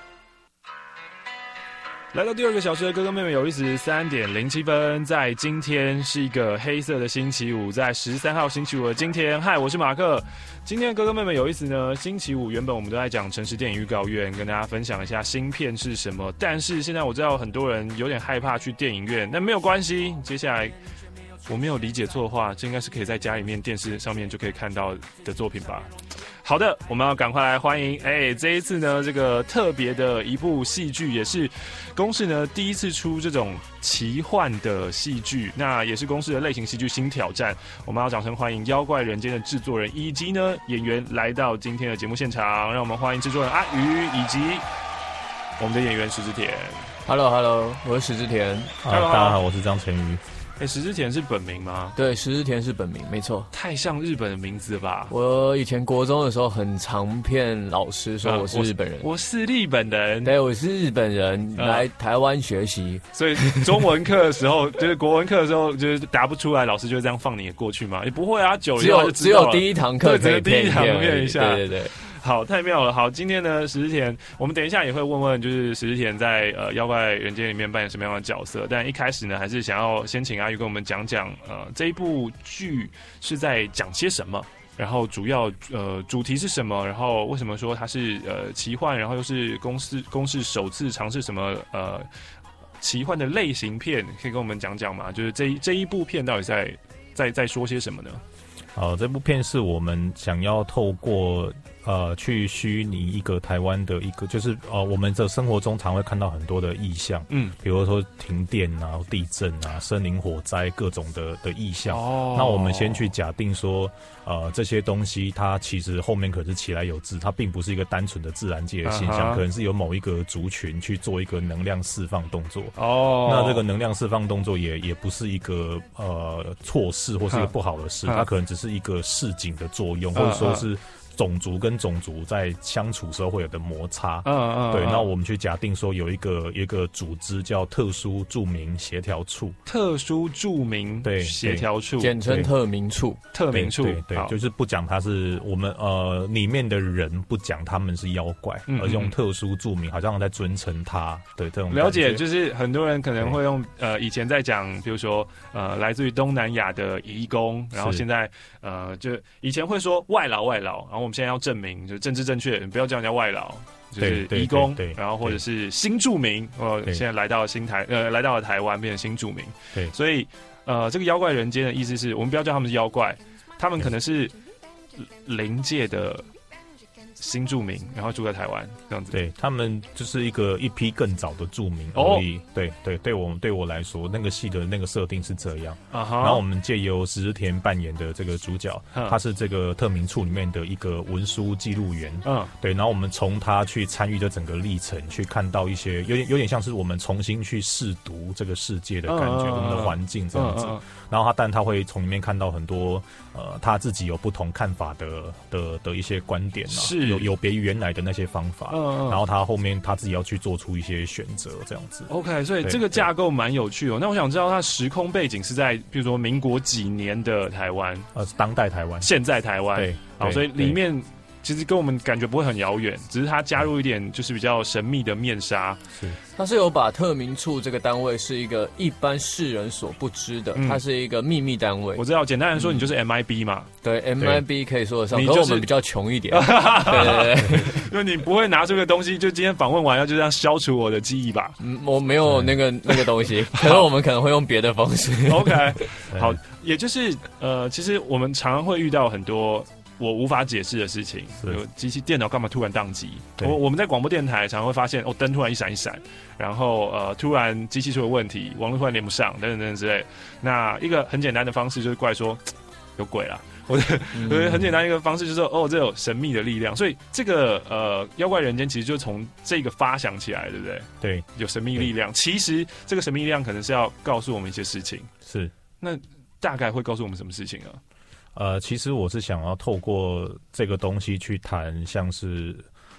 来到第二个小时的哥哥妹妹有意思，三点零七分，在今天是一个黑色的星期五，在十三号星期五的今天，嗨，我是马克。今天的哥哥妹妹有意思呢，星期五原本我们都在讲城市电影预告院，跟大家分享一下新片是什么，但是现在我知道很多人有点害怕去电影院，但没有关系，接下来我没有理解错的话，这应该是可以在家里面电视上面就可以看到的作品吧。好的，我们要赶快来欢迎，哎，这一次呢，这个特别的一部戏剧，也是公视呢第一次出这种奇幻的戏剧，那也是公视的类型戏剧新挑战。我们要掌声欢迎《妖怪人间》的制作人以及呢演员来到今天的节目现场，让我们欢迎制作人阿宇以及我们的演员石之田。 Hello Hello， 我是石之田。 Hello， 大家好，我是张晨瑜。 哎，石之田是本名吗？ 对，石之田是本名，没错。 太像日本的名字了吧？ 我以前国中的时候很常骗老师说我是日本人。 啊、我, 我是日本人。 对，我是日本人，啊、来台湾学习。 所以中文课的时候，就是国文课的时候，就是答不出来，老师就会这样放你过去嘛？也不会啊，久了只有只有第一堂课可以第一堂骗一下。 对对对。 好，太妙了。好，今天呢，石之田，我们等一下也会问问，就是石之田在呃《妖怪人间》里面扮演什么样的角色。但一开始呢，还是想要先请阿宇跟我们讲讲，呃，这一部剧是在讲些什么，然后主要呃主题是什么，然后为什么说它是呃奇幻，然后又是公视公视首次尝试什么呃奇幻的类型片，可以跟我们讲讲吗？就是这一这一部片到底在在在说些什么呢？ 好，这部片是我们想要透过呃去虚拟一个台湾的一个，就是呃我们的生活中常会看到很多的意象，嗯，比如说停电啊、地震啊、森林火灾各种的的意象。哦，那我们先去假定说，呃这些东西它其实后面可是其来有自，它并不是一个单纯的自然界的现象，uh-huh. 可能是有某一个族群去做一个能量释放动作。哦，那这个能量释放动作也也不是一个呃错事或是一个不好的事， uh-huh. 它可能只是一个示警的作用，或者说是种族跟种族在相处时候会有的摩擦。嗯嗯，对。那我们去假定说有一个一个组织叫特殊著名协调处， 特殊著名对协调处， 简称特名处。 特名处， 对 对, 对，就是不讲它是我们呃里面的人不讲他们是妖怪，嗯嗯，而用特殊著名，好像在尊称他。对，这种了解，就是很多人可能会用呃以前在讲，比如说呃来自于东南亚的移工，然后现在呃就以前会说外劳外劳，然后我们现在要证明就是政治正确，不要叫人家外劳，就是移工，然后或者是新住民，呃，现在来到新台呃来到了台湾变成新住民，对，所以呃这个妖怪人间的意思是我们不要叫他们是妖怪，他们可能是灵界的新住民，然后住在台湾这样子。 对，他们就是一个一批更早的住民而已。哦、对对，对我对我来说，那个戏的那个设定是这样。啊、然后我们借由石之田扮演的这个主角，他是这个特名处里面的一个文书记录员。嗯，对。然后我们从他去参与的整个历程，去看到一些有点有点像是我们重新去试读这个世界的感觉，嗯、我们的环境这样子。嗯嗯、然后他，但他会从里面看到很多呃他自己有不同看法的的的一些观点啊。是。有有别于原来的那些方法，嗯嗯，然后他后面他自己要去做出一些选择，这样子。 OK， 所以这个架构蛮有趣哦。那我想知道，它时空背景是在，比如说民国几年的台湾？ 呃，当代台湾， 现在台湾。对，好，所以里面其实跟我们感觉不会很遥远，只是它加入一点就是比较神秘的面纱。 是。它是有把特名处这个单位是一个一般世人所不知的，嗯、它是一个秘密单位。 我知道，简单来说，你就是 M I B 嘛。 嗯、对 ，M I B 可以说得上，可是我们比较穷一点。对对对， 因为你不会拿这个东西，就今天访问完要就这样消除我的记忆吧？ 嗯，我没有那个那个东西，可是我们可能会用别的方式。 OK， 好，也就是呃，其实我们常常会遇到很多我无法解释的事情，有机器电脑干嘛突然宕机？我我们在广播电台常常会发现，哦，灯突然一闪一闪，然后呃，突然机器出了问题，网络突然连不上，等等等等之类。那一个很简单的方式就是怪说有鬼啦。我的我觉得很简单一个方式就是说，哦，这有神秘的力量，所以这个呃妖怪人间其实就从这个发想起来，对不对？ 对， 有神秘力量。其实这个神秘力量可能是要告诉我们一些事情。 是， 那大概会告诉我们什么事情啊？ 呃，其实我是想要透过这个东西去谈，像是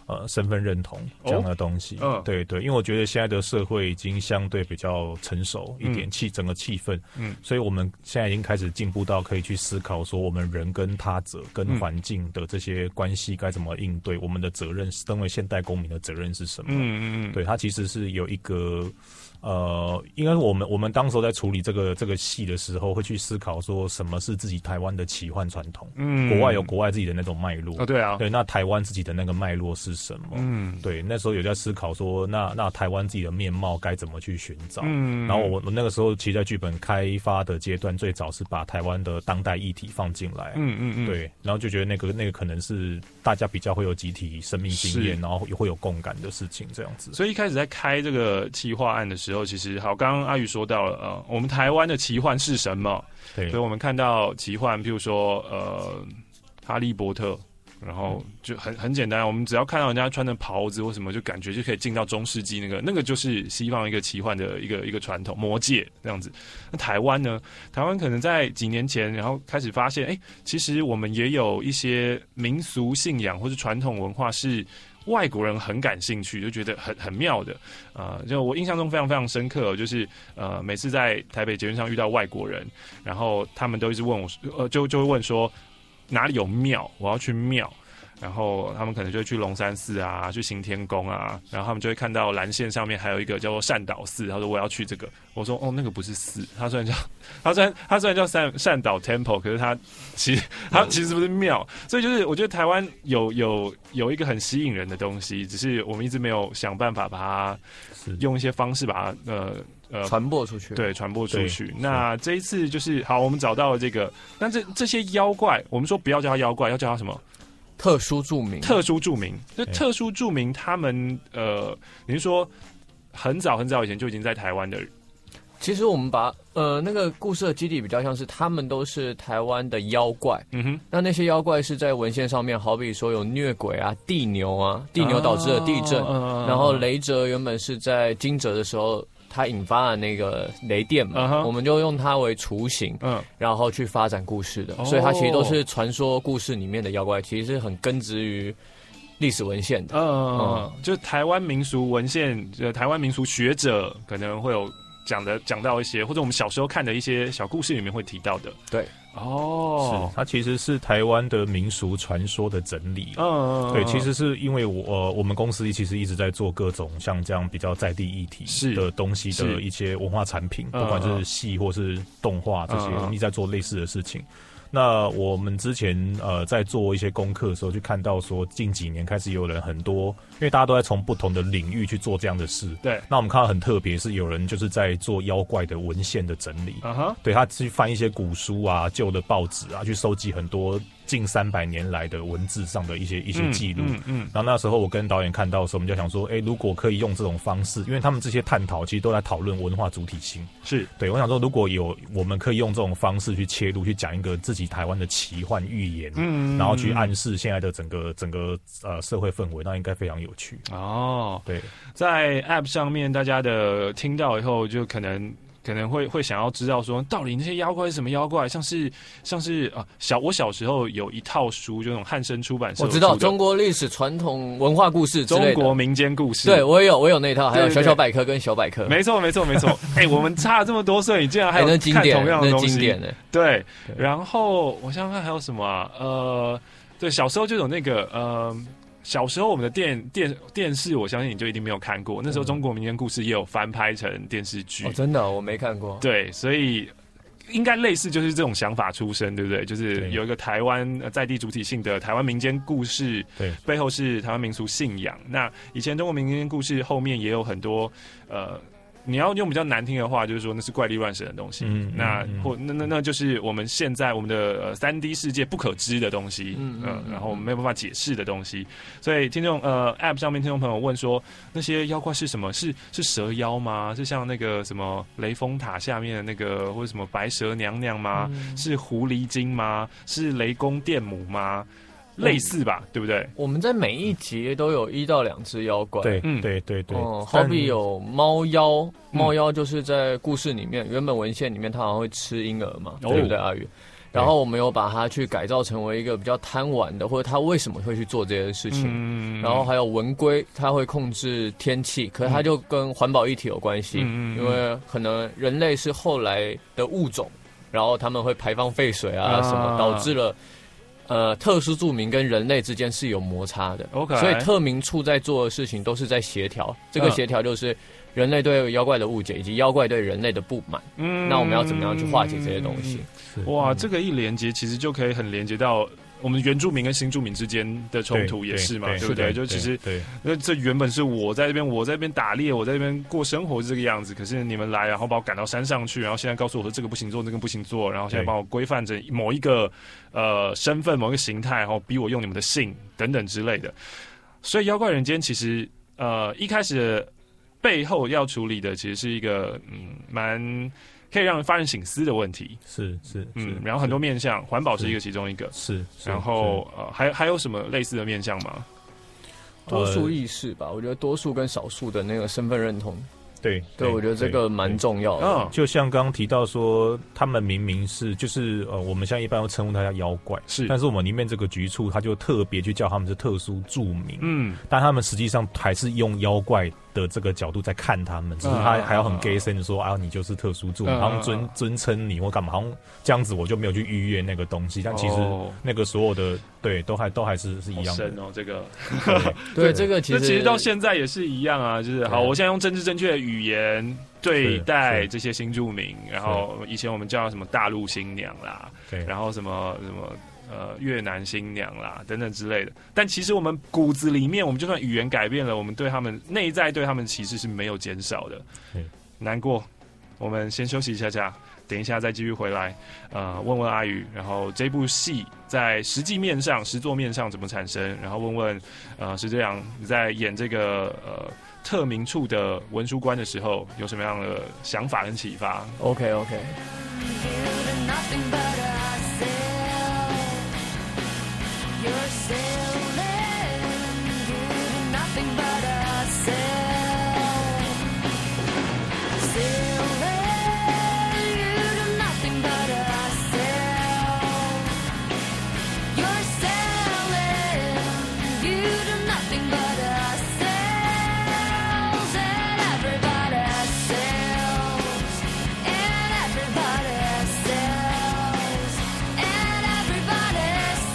呃身份认同这样的东西。 哦、嗯， 对对，因为我觉得现在的社会已经相对比较成熟一点，气、嗯、整个气氛，嗯，所以我们现在已经开始进步到可以去思考说，我们人跟他者跟环境的这些关系该怎么应对，我们的责任，身为现代公民的责任是什么？嗯嗯嗯，对，它其实是有一个。呃，应该是我们我们当时候在处理这个这个戏的时候，会去思考说什么是自己台湾的奇幻传统。嗯，国外有国外自己的那种脉络。 哦，对啊， 对，那台湾自己的那个脉络是什么？嗯，对，那时候有在思考说，那那台湾自己的面貌该怎么去寻找？嗯，然后我我那个时候其实在剧本开发的阶段，最早是把台湾的当代议题放进来。嗯嗯嗯，对，然后就觉得那个那个可能是大家比较会有集体生命经验，然后也会有共感的事情，这样子。 所以一开始在开这个企划案的时候，其实好，刚刚阿宇说到了，呃，我们台湾的奇幻是什么？对，所以我们看到奇幻，譬如说，呃，哈利波特，然后就很很简单，我们只要看到人家穿的袍子或什么，就感觉就可以进到中世纪那个，那个就是西方一个奇幻的一个一个传统，魔戒这样子。那台湾呢？台湾可能在几年前，然后开始发现，哎、欸，其实我们也有一些民俗信仰或是传统文化是。外国人很感兴趣，就觉得很很妙的，呃，就我印象中非常非常深刻，就是呃，每次在台北捷运上遇到外国人，然后他们都一直问我，呃，就就会问说哪里有庙，我要去庙。然后他们可能就会去龙山寺啊，去行天宫啊，然后他们就会看到蓝线上面还有一个叫做善导寺，他说我要去这个，我说哦那个不是寺，他虽然叫他虽然他虽然叫善善导 Temple， 可是他其实他其实不是庙，所以就是我觉得台湾有有有一个很吸引人的东西，只是我们一直没有想办法把它用一些方式把它呃。 呃，传播出去， 对，传播出去。那这一次就是好，我们找到了这个，那这这些妖怪，我们说不要叫它妖怪，要叫它什么？ 特殊著名， 特殊著名。那特殊著名，他们呃，你是说很早很早以前就已经在台湾的？ 其实我们把呃那个故事的基底比较像是他们都是台湾的妖怪，嗯哼，那那些妖怪是在文献上面，好比说有虐鬼啊、地牛啊，地牛导致的地震，啊、然后雷哲原本是在惊蛰的时候。它引发了那个雷电嘛， uh-huh. 我们就用它为雏形，嗯，然后去发展故事的， oh. 所以它其实都是传说故事里面的妖怪，其实是很根植于历史文献的。嗯， 嗯就台湾民俗文献，呃，台湾民俗学者可能会有讲的讲到一些，或者我们小时候看的一些小故事里面会提到的。 对。 哦，是它其实是台湾的民俗传说的整理。嗯，对，其实是因为我呃，我们公司其实一直在做各种像这样比较在地议题的东西的一些文化产品，不管是戏或是动画这些，我们一直在做类似的事情。那我们之前呃在做一些功课的时候，就看到说近几年开始有人很多，因为大家都在从不同的领域去做这样的事。 对。 那我们看到很特别，是有人就是在做妖怪的文献的整理。啊哈。对，他去翻一些古书啊、旧的报纸啊，去收集很多近三百年来的文字上的一些一些记录。嗯 嗯, 嗯。然后那时候我跟导演看到的时候，我们就想说，哎、欸，如果可以用这种方式，因为他们这些探讨其实都在讨论文化主体性。 是。 对，我想说，如果有我们可以用这种方式去切入，去讲一个自己台湾的奇幻寓言，嗯，然后去暗示现在的整个整个呃社会氛围，那应该非常有趣哦。 对， 在 App 上面，大家的听到以后，就可能可能会会想要知道说，到底那些妖怪是什么妖怪？像是像是啊，小我小时候有一套书，就那种汉声出版社， 我知道中国历史传统文化故事之类的， 中国民间故事， 对我也有我有那套，还有小小百科跟小百科， 没错没错没错。哎、欸，我们差了这么多岁，你竟然还有看同样的东西， 经典的。 对，然后我想想看还有什么啊？呃，对，小时候就有那个呃。小时候我们的电电电视，我相信你就一定没有看过。那时候中国民间故事也有翻拍成电视剧。 哦，真的、哦、我没看过。 对，所以应该类似就是这种想法出身，对不对？就是有一个台湾在地主体性的台湾民间故事，对，背后是台湾民俗信仰。那以前中国民间故事后面也有很多呃。你要用比较难听的话，就是说那是怪力乱神的东西。嗯，那嗯或那那那就是我们现在我们的呃三 D 世界不可知的东西，嗯、呃、嗯，然后我们没有办法解释的东西。所以听众呃 App 上面听众朋友问说，那些妖怪是什么？是是蛇妖吗？是像那个什么雷峰塔下面的那个，或者什么白蛇娘娘吗？嗯、是狐狸精吗？是雷公电母吗？类似吧，对不对？ 我们在每一集都有一到两只妖怪， 对，嗯，对对对。 哦、嗯，好比有猫妖，猫妖就是在故事里面、嗯、原本文献里面，它好像会吃婴儿嘛，哦、对不对？阿宇。 然后我们有把它去改造成为一个比较贪玩的，或者他为什么会去做这些事情。嗯、然后还有文规，它会控制天气，可是它就跟环保议题有关系，嗯、因为可能人类是后来的物种，然后他们会排放废水啊什么，啊、导致了。呃，特殊住民跟人类之间是有摩擦的 ，OK， 所以特民处在做的事情都是在协调。这个协调就是人类对妖怪的误解，以及妖怪对人类的不满。嗯，那我们要怎么样去化解这些东西？ 哇，这个一连接其实就可以很连接到我们原住民跟新住民之间的冲突也是嘛， 对, 对, 对不对？就其实，那这原本是我在这边，我在这边打猎，我在这边过生活是这个样子。可是你们来，然后把我赶到山上去，然后现在告诉我说这个不行做，那个不行做，然后现在帮我规范着某一个呃身份、某一个形态，然后逼我用你们的姓等等之类的。所以妖怪人间其实呃一开始背后要处理的其实是一个嗯蛮。可以让人发人省思的问题， 是是嗯， 然后很多面向，环保是一个其中一个， 是， 然后呃，还还有什么类似的面向吗？ 多数意识吧，我觉得多数跟少数的那个身份认同。 对对，我觉得这个蛮重要的。 嗯，就像刚刚提到说，他们明明是就是呃，我们现在一般会称呼他叫妖怪， 是， 但是我们里面这个局处，他就特别去叫他们是特殊住民，嗯，但他们实际上还是用妖怪的这个角度在看他们，只是他还要很 gay 声说啊，你就是特殊住民，好像尊尊称你或干嘛，好像这样子我就没有去逾越那个东西，但其实那个所有的对都还都还是是一样的。 深哦，这个对这个其实其实到现在也是一样啊，就是好，我现在用政治正确的语言对待这些新住民，然后以前我们叫什么大陆新娘啦，对，然后什么什么。呃，越南新娘啦，等等之类的。但其实我们骨子里面，我们就算语言改变了，我们对他们内在对他们歧视是没有减少的。难过，我们先休息一下下，等一下再继续回来。呃，问问阿宇，然后这部戏在实际面上、实作面上怎么产生？然后问问呃，石这样你在演这个呃特民处的文书官的时候，有什么样的想法跟启发 ？OK OK。 You're sailing, doing nothing but a sail. Sailing, you do nothing but a sail. You're sailing, you do nothing but a sails. And everybody sails, and everybody sails, and everybody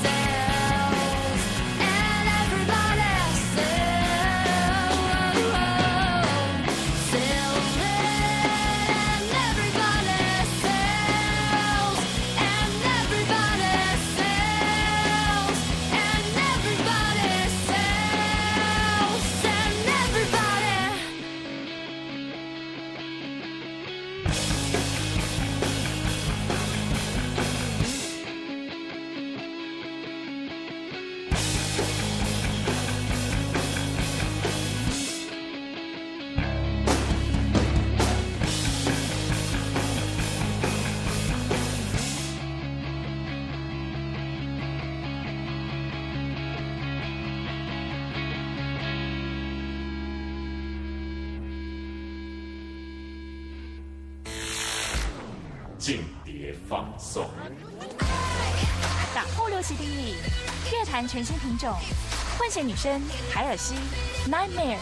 静碟放送， 打破流行定义，乐坛全新品种，混血女声海尔希 Nightmare。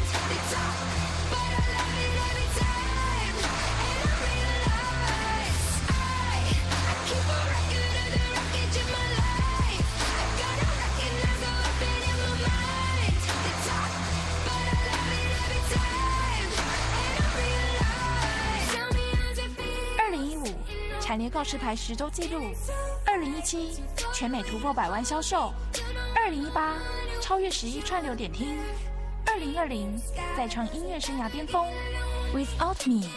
蝉联告示牌十周纪录，二零一七全美突破百万销售，二零一八超越十亿串流点听，二零二零再创音乐生涯巅峰 ，Without Me。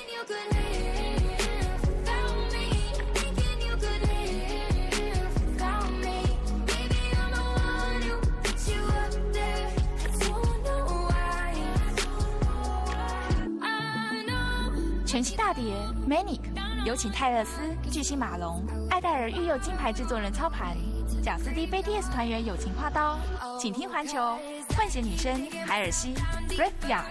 全新大碟 Manic， 有请泰勒斯、巨星马龙、艾戴尔育幼金牌制作人操盘，贾斯汀 B T S 团员友情画刀，请听环球混血女声海尔希 Breathya。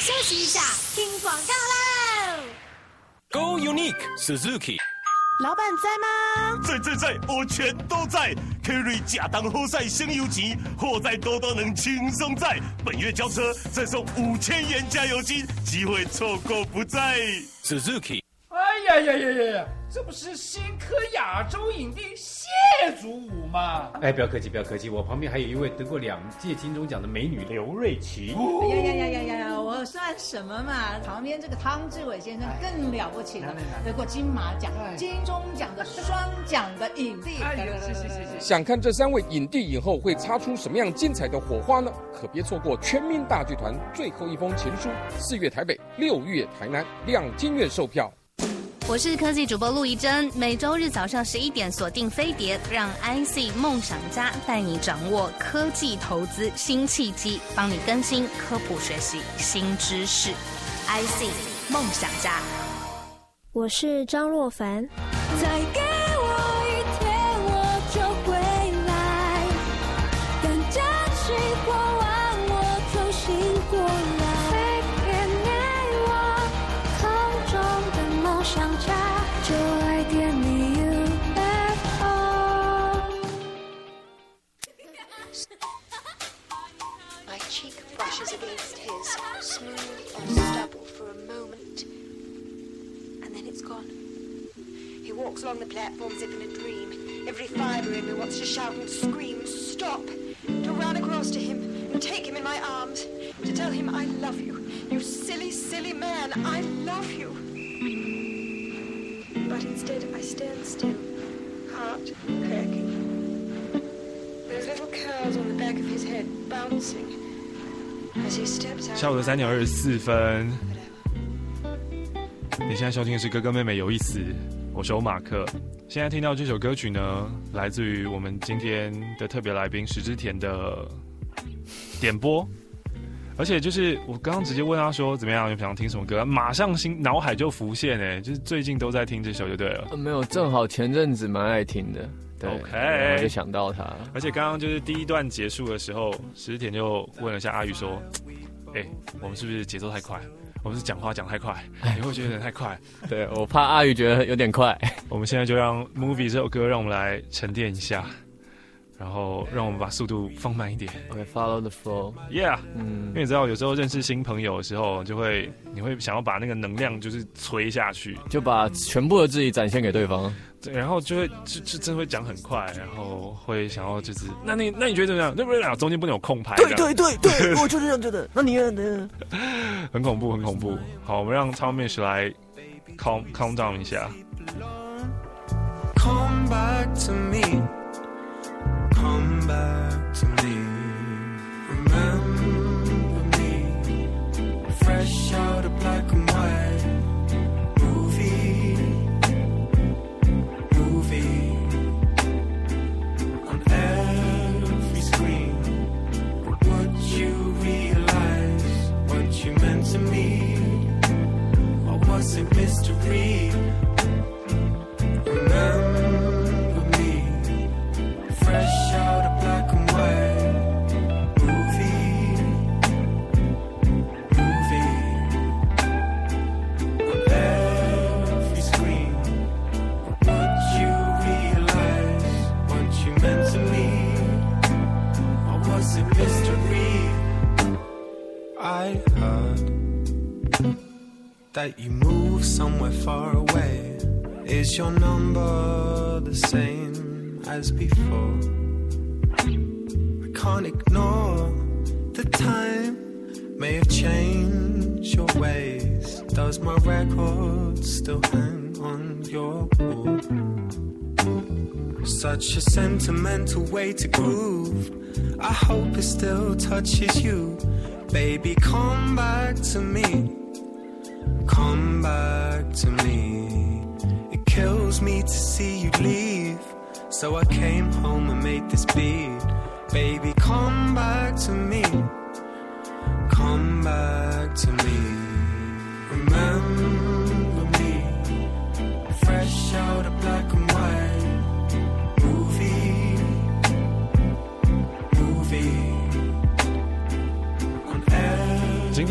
休息一下，听广告喽。 Go Unique Suzuki。 老板在吗？ 在在在，我全都在。Kerry 假当后赛升油级，货在多多能轻松载。本月交车再送五千元加油金，机会错过不再。 Suzuki。 哎呀呀呀呀呀！这不是新科亚洲影帝谢祖武吗？ 哎，不要客气，不要客气，我旁边还有一位得过两届金钟奖的美女刘瑞琦。 哎呀呀呀呀呀！我算什么嘛？旁边这个汤志伟先生更了不起了，得过金马奖、金钟奖的双奖的影帝。哎呀，是是是是。 想看这三位影帝影后会擦出什么样精彩的火花呢？可别错过全民大剧团最后一封情书，四月台北，六月台南，两厅院售票。 我是科技主播陆怡珍，每周日早上十一点锁定飞碟，让 I C 梦想家带你掌握科技投资新契机，帮你更新科普学习新知识。I C 梦想家， 我是张若凡。 再给我一天，我就回来，等假期过完，我就醒过来。想家就爱点你 U F O。 My cheek brushes against his, smooth and stubble for a moment, and then it's gone. He walks along the platform as if in a dream. Every fibre in me wants to shout and scream, stop, to run across to him and take him in my arms, to tell him I love you. You silly, silly man, I love you. But instead I stand still, heart cracking. Those little curls on the back of his head bouncing as he steps out. 下午的三点二十四分，你现在收听的是哥哥妹妹有意思，我是欧马克。现在听到这首歌曲呢，来自于我们今天的特别来宾石之田的点播。而且就是我刚刚直接问他说怎么样，有想听什么歌，马上心脑海就浮现哎，就是最近都在听这首就对了。 呃、没有，正好前阵子蛮爱听的。对 OK， 我就想到他。 而且刚刚就是第一段结束的时候，石之田就问了一下阿宇说：“哎、欸，我们是不是节奏太快？我们是讲话讲太快，你会觉得有点太快？” 对，我怕阿宇觉得有点快。 我们现在就让《Movie》这首歌让我们来沉淀一下。然后让我们把速度放慢一点。 OK，follow the flow。Yeah， 嗯，因为你知道，有时候认识新朋友的时候，就会你会想要把那个能量就是催下去， 就把全部的自己展现给对方。 对，然后就会就就真的会讲很快，然后会想要就是，那你那你觉得怎么样？那不是中间不能有空拍？ 对对对对，我就是这样觉得。那你呢？ 很恐怖，很恐怖。好，我们让 Tommyish 来 calm calm down 一下。 Come back to me.Come back to me, remember me, fresh out of black and white, movie, movie, on every screen. Would you realize what you meant to me, or was it mystery? Remember.I heard that you moved somewhere far away. Is your number the same as before? I can't ignore the time may have changed your ways. Does my record still hang on your wall? Such a sentimental way to groove. I hope it still touches you.Baby, come back to me. Come back to me. It kills me to see you leave. So I came home and made this beat. Baby, come back to me. Come back to me. Remember me. Fresh out of black and white. Movie. Movie.今天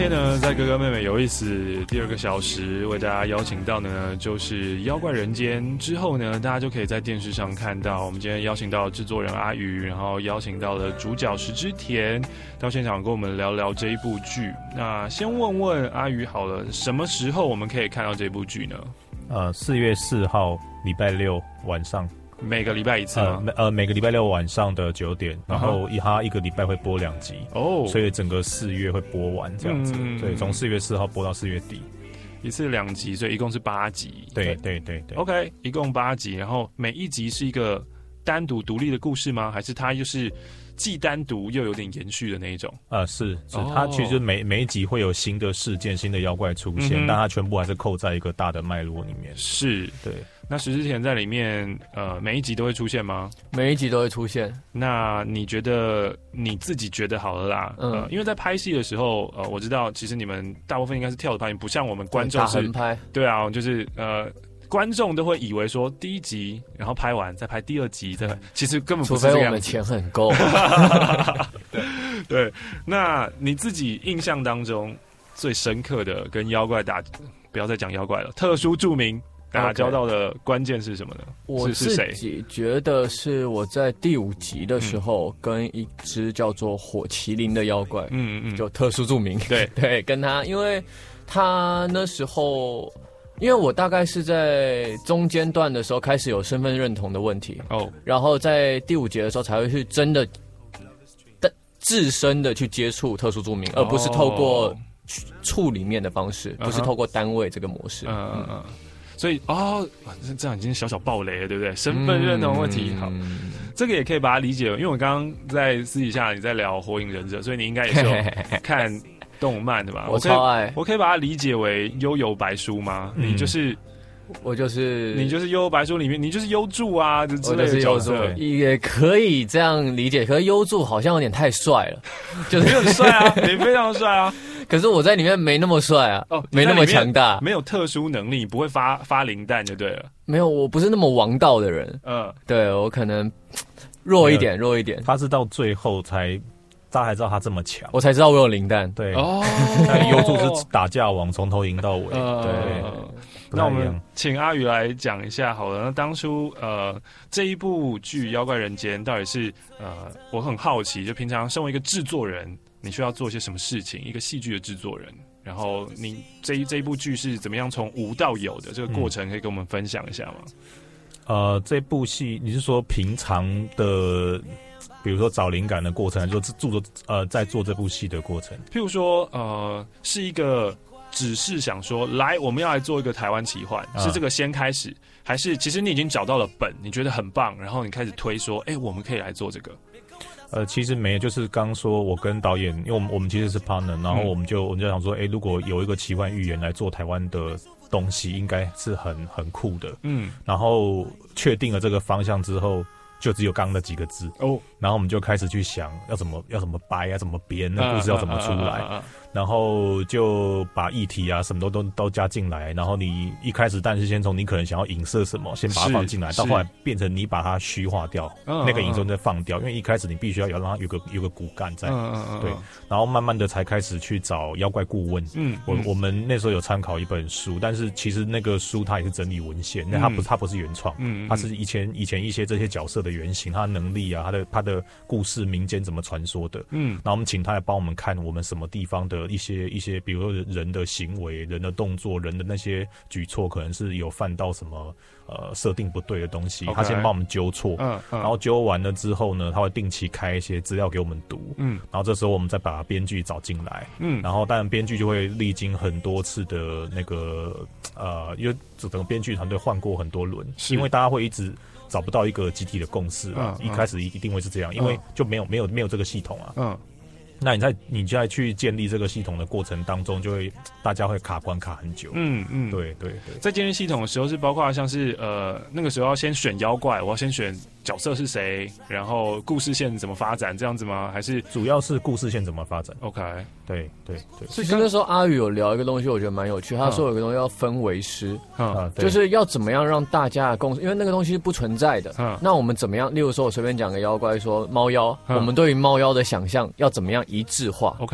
天呢，在哥哥妹妹有意思第二个小时，为大家邀请到的呢，就是《妖怪人间》之后呢，大家就可以在电视上看到。我们今天邀请到制作人阿宇，然后邀请到了主角石之田到现场跟我们聊聊这一部剧。那先问问阿宇好了，什么时候我们可以看到这部剧呢？ 呃，四月四号礼拜六晚上。 每个礼拜一次吗？ 呃，呃每个礼拜六晚上的九点，然后一它一个礼拜会播两集哦， 所以整个四月会播完这样子。嗯、对，从四月四号播到四月底， 一次两集，所以一共是八集。 对对对对。 OK， 一共八集，然后每一集是一个单独独立的故事吗？还是它就是既单独又有点延续的那一种？ 呃，是是，哦、它其实每每一集会有新的事件、新的妖怪出现，嗯、但它全部还是扣在一个大的脉络里面。 是， 对。 那石之田在里面，呃，每一集都会出现吗？ 每一集都会出现。 那你觉得你自己觉得好了啦？嗯、呃，因为在拍戏的时候，呃，我知道其实你们大部分应该是跳着拍，不像我们观众是打横拍。 对啊，就是呃，观众都会以为说第一集，然后拍完再拍第二集，再拍，其实根本不是这样。 除非我们钱很够。 对对，那你自己印象当中最深刻的跟妖怪打，不要再讲妖怪了，特殊著名。打交道的关键是什么呢？ 我自己觉得是我在第五集的时候，嗯、跟一只叫做火麒麟的妖怪，嗯嗯，就特殊著名， 对对，跟他，因为他那时候，因为我大概是在中间段的时候开始有身份认同的问题哦，然后在第五节的时候才会去真的自身的去接触特殊著名，而不是透过处里面的方式，不是透过单位这个模式，嗯嗯嗯。 所以哦，这样已经小小爆雷了，对不对？身份认同问题，嗯、好，这个也可以把它理解，因为我刚刚在私底下你在聊《火影忍者》，所以你应该也是有看动漫的吧？ 我超爱， 我可以把它理解为幽游白书吗？嗯、你就是。 我就是你就是幽游白书里面，你就是幽助啊之类的角色， 也可以这样理解。可是幽助好像有点太帅了， 就是你很帅啊，你非常帅啊。 可是我在里面没那么帅啊，哦，没那么强大， 没有特殊能力，不会发发灵弹就对了。 没有，我不是那么王道的人。嗯，对我可能弱一点，弱一点。 他是到最后才。大家才知道他这么强， 我才知道我有灵弹。 对哦，幽助是打架王，从头赢到尾。呃、对， 那我们请阿宇来讲一下好了。那当初呃这一部剧《妖怪人间》到底是呃我很好奇，就平常身为一个制作人，你需要做些什么事情？一个戏剧的制作人，然后你这一这一部剧是怎么样从无到有的这个过程，可以跟我们分享一下吗？ 呃，这部戏你是说平常的？比如说找灵感的过程，还是说做呃在做这部戏的过程？ 譬如说，呃，是一个只是想说，来我们要来做一个台湾奇幻，啊、是这个先开始，还是其实你已经找到了本，你觉得很棒，然后你开始推说，哎、欸，我们可以来做这个？ 呃，其实没有，就是刚说我跟导演，因为我们我们其实是 partner， 然后我们就、嗯、我们就想说，哎、欸，如果有一个奇幻预言来做台湾的东西，应该是很很酷的。嗯，然后确定了这个方向之后。就只有刚刚的几个字哦，然后我们就开始去想要怎么要怎么掰啊，怎么编，那故事要怎么出来，啊啊啊啊、然后就把议题啊什么都都都加进来，然后你一开始但是先从你可能想要影射什么，先把它放进来，到后来变成你把它虚化掉，嗯、那个影射再放掉，因为一开始你必须要要让它有个有个骨干在，嗯嗯嗯对，然后慢慢的才开始去找妖怪顾问，嗯，我我们那时候有参考一本书，但是其实那个书它也是整理文献，那它不它不是原创，嗯，它是以前以前一些这些角色的原型，他的能力啊，他的他的故事民间怎么传说的，嗯，然后我们请他来帮我们看我们什么地方的一些一些，比如说人的行为、人的动作、人的那些举措，可能是有犯到什么呃设定不对的东西， okay, 他先帮我们纠错，嗯，嗯然后纠完了之后呢，他会定期开一些资料给我们读，嗯，然后这时候我们再把编剧找进来，嗯，然后当然编剧就会历经很多次的那个呃，因为整个编剧团队换过很多轮，因为大家会一直。找不到一个集体的共识啊！嗯、一开始一定会是这样，嗯、因为就没有没有没有这个系统啊。嗯，那你在你在去建立这个系统的过程当中，就会大家会卡关卡很久。嗯嗯，对对对。 在建立系统的时候，是包括像是呃那个时候要先选妖怪，我要先选角色是谁，然后故事线怎么发展，这样子吗？还是主要是故事线怎么发展 ？OK， 对对对。 其实那时候阿宇有聊一个东西，我觉得蛮有趣。他说有一个东西叫氛围师，嗯，就是要怎么样让大家的共识，因为那个东西是不存在的。嗯，那我们怎么样？例如说，我随便讲个妖怪，说猫妖，我们对于猫妖的想象要怎么样一致化 ？OK，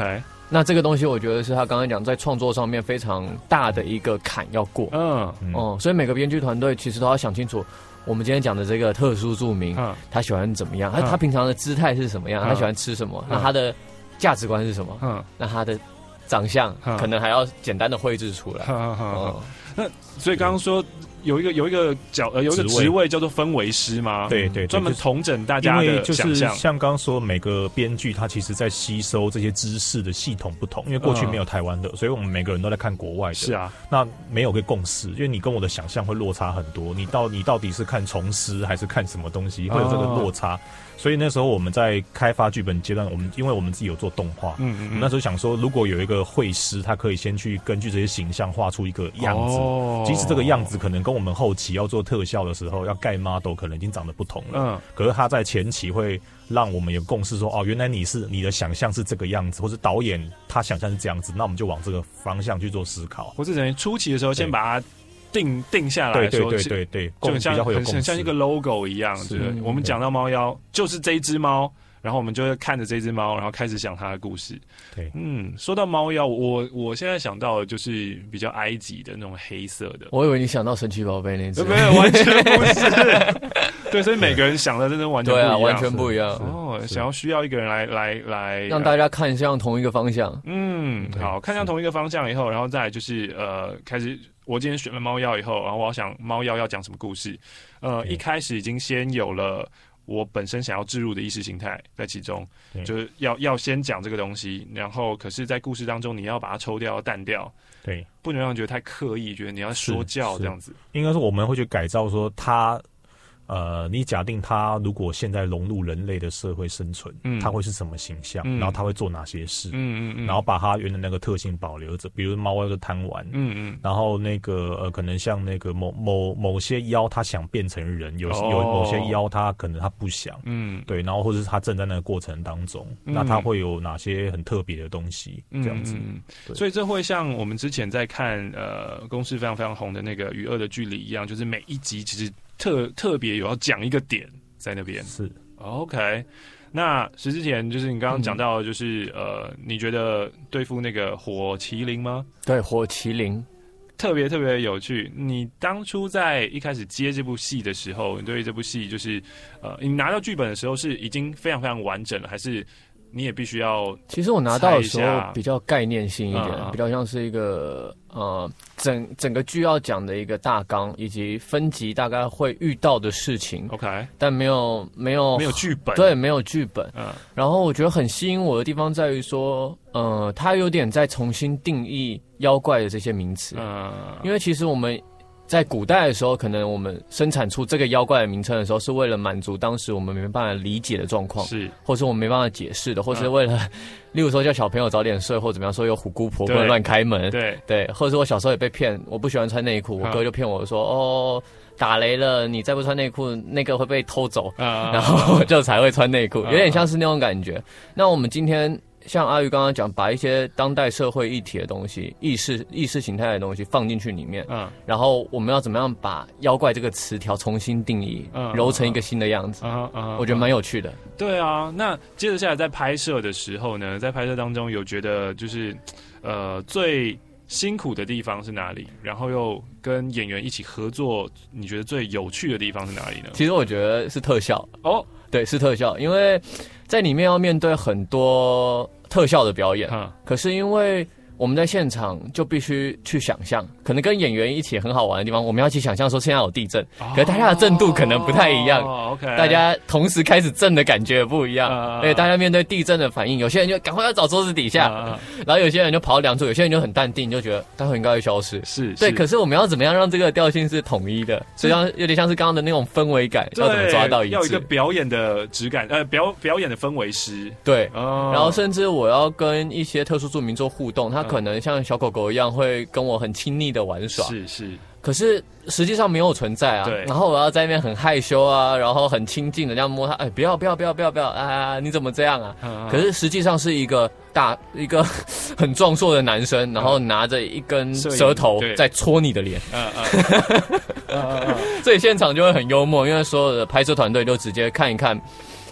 那这个东西我觉得是他刚才讲在创作上面非常大的一个坎要过。嗯哦、嗯，所以每个编剧团队其实都要想清楚，我们今天讲的这个特殊著名，嗯、他喜欢怎么样？他、嗯、他平常的姿态是什么样？嗯、他喜欢吃什么？嗯、那他的价值观是什么？嗯，那他的长相、嗯、可能还要简单的绘制出来。嗯嗯、那所以刚刚说。有一个有一个角呃有一个职位叫做氛围师吗？ 对对， 专门统整大家的想象。 因为就是像刚刚说，每个编剧他其实在吸收这些知识的系统不同，因为过去没有台湾的，所以我们每个人都在看国外的。 是啊， 那没有个共识，因为你跟我的想象会落差很多。你到你到底是看虫师还是看什么东西，会有这个落差。哦，所以那时候我们在开发剧本阶段，我们因为我们自己有做动画，嗯嗯，我们那时候想说，如果有一个绘师，他可以先去根据这些形象画出一个样子，哦，即使这个样子可能跟我们后期要做特效的时候要盖 model 可能已经长得不同了，嗯，可是他在前期会让我们有共识说，哦，原来你是你的想象是这个样子，或者导演他想象是这样子，那我们就往这个方向去做思考。 或者等于初期的时候先把它定定下来， 对对对对对， 就很像很很像一个 logo 一样，是是我们讲到猫妖就是这一只猫，然后我们就会看着这只猫，然后开始想它的故事。 对， 嗯，说到猫妖，我我现在想到的就是比较埃及的那种黑色的。 我以为你想到神奇宝贝那只， 没有，完全不是。对，所以每个人想的真的完全不一样， 对啊，完全不一样。 哦，想要需要一个人来来来， 让大家看向同一个方向。 嗯，好，看向同一个方向以后，然后再来就是呃，开始。我今天选了猫妖以后，然后我要想猫妖要讲什么故事。呃，一开始已经先有了我本身想要置入的意识形态在其中，就是要要先讲这个东西，然后可是，在故事当中你要把它抽掉、淡掉， 对， 不能让人觉得太刻意，觉得你要说教这样子。 应该说我们会去改造说他。呃，你假定他如果现在融入人类的社会生存，嗯，他会是什么形象？嗯，然后他会做哪些事？嗯嗯嗯，然后把他原来那个特性保留着，比如猫妖的贪玩，嗯嗯，然后那个呃，可能像那个某某某些妖，他想变成人，有、哦、有某些妖他可能他不想，嗯，对，然后或者是他正在那个过程当中，嗯、那他会有哪些很特别的东西？嗯、这样子， 嗯，所以这会像我们之前在看呃公视非常非常红的那个《与恶的距离》一样，就是每一集其实。特特别有要讲一个点在那边是 OK， 那石之田就是你刚刚讲到的，就是、嗯、呃，你觉得对付那个火麒麟吗？ 对，火麒麟特别特别有趣。你当初在一开始接这部戏的时候，你对这部戏就是呃，你拿到剧本的时候是已经非常非常完整了，还是你也必须要？ 其实我拿到的时候比较概念性一点，嗯、比较像是一个。呃，整整个剧要讲的一个大纲，以及分集大概会遇到的事情 ，OK， 但没有没有没有剧本， 对，没有剧本。嗯，然后我觉得很吸引我的地方在于说，呃，它有点在重新定义妖怪的这些名词，嗯，因为其实我们。在古代的时候，可能我们生产出这个妖怪的名称的时候，是为了满足当时我们没办法理解的状况， 是， 或是我们没办法解释的，或是为了，嗯、例如说叫小朋友早点睡，或怎么样，说有虎姑婆不能乱开门， 对对，或者是我小时候也被骗，我不喜欢穿内裤，我哥就骗我说，嗯、哦，打雷了，你再不穿内裤，那个会被偷走，嗯、然后我就才会穿内裤，嗯、有点像是那种感觉。那我们今天。像阿鱼刚刚讲，把一些当代社会议题的东西、意识意识形态的东西放进去里面，嗯，然后我们要怎么样把妖怪这个词条重新定义，嗯，揉成一个新的样子，嗯嗯，我觉得蛮有趣的。 对啊，那接着下来在拍摄的时候呢，在拍摄当中有觉得就是，呃，最辛苦的地方是哪里？然后又跟演员一起合作，你觉得最有趣的地方是哪里呢？ 其实我觉得是特效哦，对，是特效，因为在里面要面对很多。特效的表演，嗯、可是因为我们在现场就必须去想象，可能跟演员一起很好玩的地方，我们要去想象说现在有地震，哦、可是大家的震度可能不太一样，哦 okay、大家同时开始震的感觉也不一样，而且、嗯、大家面对地震的反应，有些人就赶快要找桌子底下，嗯、然后有些人就跑到梁柱，有些人就很淡定，就觉得待会应该会消失， 是， 对。可是我们要怎么样让这个调性是统一的？所以像有点像是刚刚的那种氛围感，要怎么抓到一致？ 要有一个表演的质感，呃，表表演的氛围师， 对，哦、然后甚至我要跟一些特殊住民做互动，他可能像小狗狗一样会跟我很亲昵的玩耍， 是是， 可是实际上没有存在啊。对，然后我要在那边很害羞啊，然后很亲近的这样摸它，哎，不要不要不要不要不要啊！你怎么这样啊？嗯、可是实际上是一个大一个很壮硕的男生，然后拿着一根舌头在戳你的脸，嗯嗯，所以现场就会很幽默，因为所有的拍摄团队就直接看一看。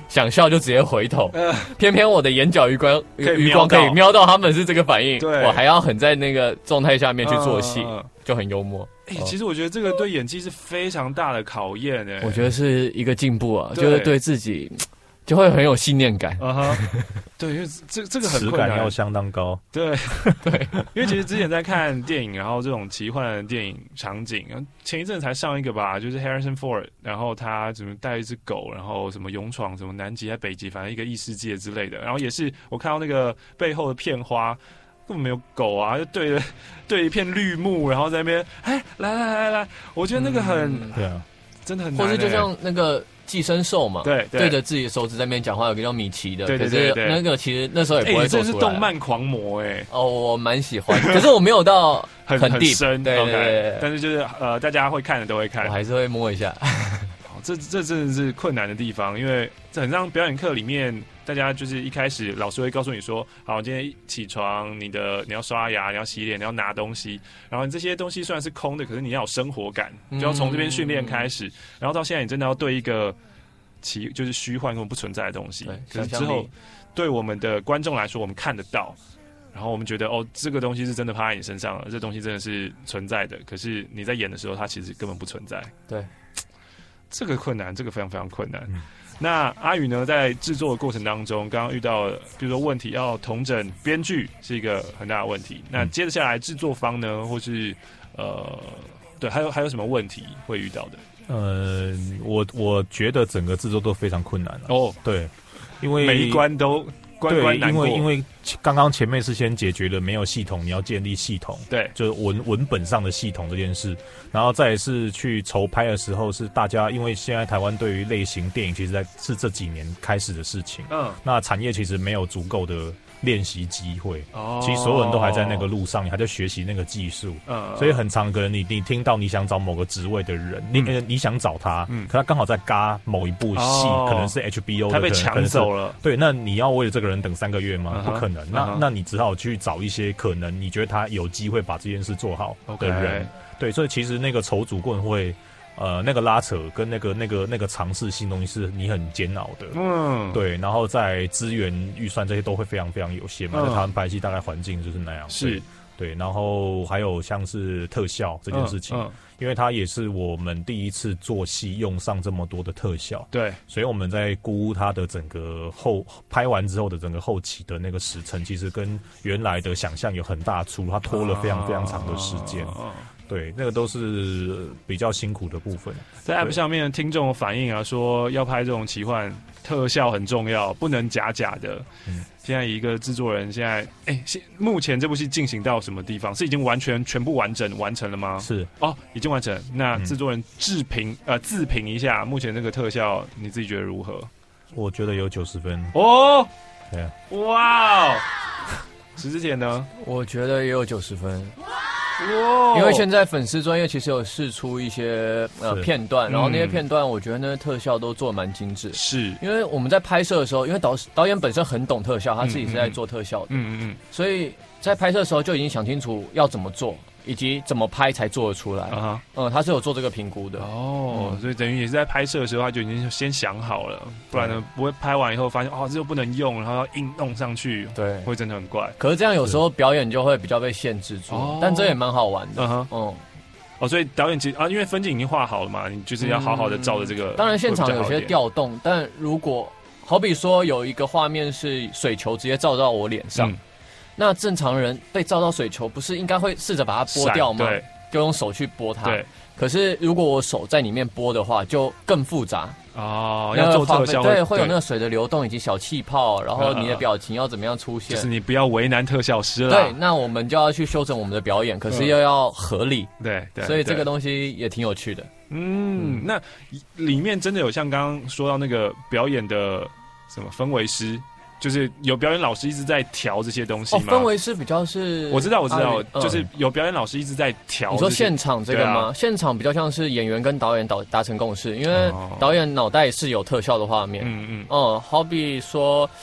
想笑就直接回头， 呃、 偏偏我的眼角余光余光可以瞄到他们是这个反应，我还要很在那个状态下面去做戏，呃、就很幽默。 哎、欸，其实我觉得这个对演技是非常大的考验哎。 我觉得是一个进步啊，就是对自己就会很有信念感。 啊哈，对，因为这这个很困难， 质感要相当高。 对对，因为其实之前在看电影，然后这种奇幻的电影场景，前一阵才上一个吧，就是 Harrison Ford， 然后他怎么带一只狗，然后什么勇闯什么南极还北极，反正一个异世界之类的。然后也是我看到那个背后的片花。根本没有狗啊，就对着对一片绿幕，然后在那边，哎，来来来来，我觉得那个很， 嗯、对啊， 真的很难、欸。 或是就像那个寄生兽嘛， 对， 对着自己的手指在那边讲话，有个叫米奇的， 对对对对， 可是那个其实那时候也不会做出来。 哎、欸，这是动漫狂魔哎、欸， 哦，我蛮喜欢，可是我没有到很很 deep， 深， 对对 okay, 但是就是呃，大家会看的都会看， 我还是会摸一下。 这这真的是困难的地方，因为这很像表演课里面，大家就是一开始老师会告诉你说，好，今天起床，你的你要刷牙，你要洗脸，你要拿东西，然后这些东西虽然是空的，可是你要有生活感，就要从这边训练开始，嗯、然后到现在你真的要对一个奇就是虚幻根本不存在的东西，可是之后对我们的观众来说，我们看得到。然后我们觉得哦，这个东西是真的趴在你身上了，这东西真的是存在的。可是你在演的时候，它其实根本不存在。 对。 这个困难，这个非常非常困难。嗯、那阿宇呢，在制作的过程当中，刚刚遇到，比如说问题要统整编剧是一个很大的问题。那接着下来制作方呢，或是呃，对，还有还有什么问题会遇到的？ 呃，我我觉得整个制作都非常困难、啊、哦。对，因为每一关都。关关难过， 因为因为刚刚前面是先解决了没有系统，你要建立系统， 对， 就是文文本上的系统这件事，然后再是去筹拍的时候，是大家因为现在台湾对于类型电影，其实在是这几年开始的事情，嗯，那产业其实没有足够的练习机会，哦，其实所有人都还在那个路上，你还在学习那个技术，嗯，所以很常可能你你听到你想找某个职位的人，嗯、你你想找他，嗯，可他刚好在嘎某一部戏，哦、可能是 H B O 的， 他被抢走了， 对，那你要为了这个人等三个月吗？ Uh-huh, 不可能，那、uh-huh. 那你只好去找一些可能你觉得他有机会把这件事做好的人， okay. 对，所以其实那个筹组过程会。呃，那个拉扯跟那个那个那个尝试新东西是你很煎熬的，嗯，对，然后在资源预算这些都会非常非常有限嘛，在、嗯、台湾拍戏大概环境就是那样， 是， 对，然后还有像是特效这件事情，嗯嗯、因为它也是我们第一次做戏用上这么多的特效， 对， 所以我们在估它的整个后拍完之后的整个后期的那个时程，其实跟原来的想象有很大出入，它拖了非常非常长的时间。啊啊啊对，那个都是比较辛苦的部分。 在 App 上面，听众反映啊，说要拍这种奇幻特效很重要，不能假假的。嗯、现在一个制作人，现在哎，现目前这部戏进行到什么地方？是已经完全全部完整完成了吗？ 是哦，已经完成。那制作人自评、嗯、呃自评一下，目前这个特效你自己觉得如何？ 我觉得有九十分哦。 对啊， 哇哦！石之田呢？ 我觉得也有九十分。因为现在粉丝专业其实有释出一些呃片段，然后那些片段我觉得那些特效都做得蛮精致。 是， 因为我们在拍摄的时候，因为导导演本身很懂特效，他自己是在做特效的，嗯嗯嗯，所以在拍摄的时候就已经想清楚要怎么做，以及怎么拍才做得出来。啊、uh-huh. 嗯，他是有做这个评估的。 哦、嗯，所以等于也是在拍摄的时候他就已经先想好了，不然呢不会拍完以后发现哦这又不能用，然后要硬弄上去， 对， 会真的很怪。 可是这样有时候表演就会比较被限制住，哦、但这也蛮好玩的。嗯哼， 嗯。哦，所以导演其实啊，因为分镜已经画好了嘛，你就是要好好的照着这个、嗯。 当然现场有些调动，但如果好比说有一个画面是水球直接照到我脸上。嗯，那正常人被照到水球，不是应该会试着把它拨掉吗？对，就用手去拨它。对。可是如果我手在里面拨的话，就更复杂。 哦，要做特效， 对，会有那个水的流动以及小气泡，然后你的表情要怎么样出现？ 就是你不要为难特效师了。 对，那我们就要去修整我们的表演，可是又要合理。 嗯、对对。 所以这个东西也挺有趣的。 嗯，嗯那里面真的有像刚刚说到那个表演的什么氛围师。就是有表演老师一直在调这些东西吗？ 哦，氛围是比较是， 我知道，我知道，嗯、就是有表演老师一直在调。 你说现场这个吗？啊、现场比较像是演员跟导演达达成共识，因为导演脑袋是有特效的画面。嗯嗯。哦、嗯，好比说，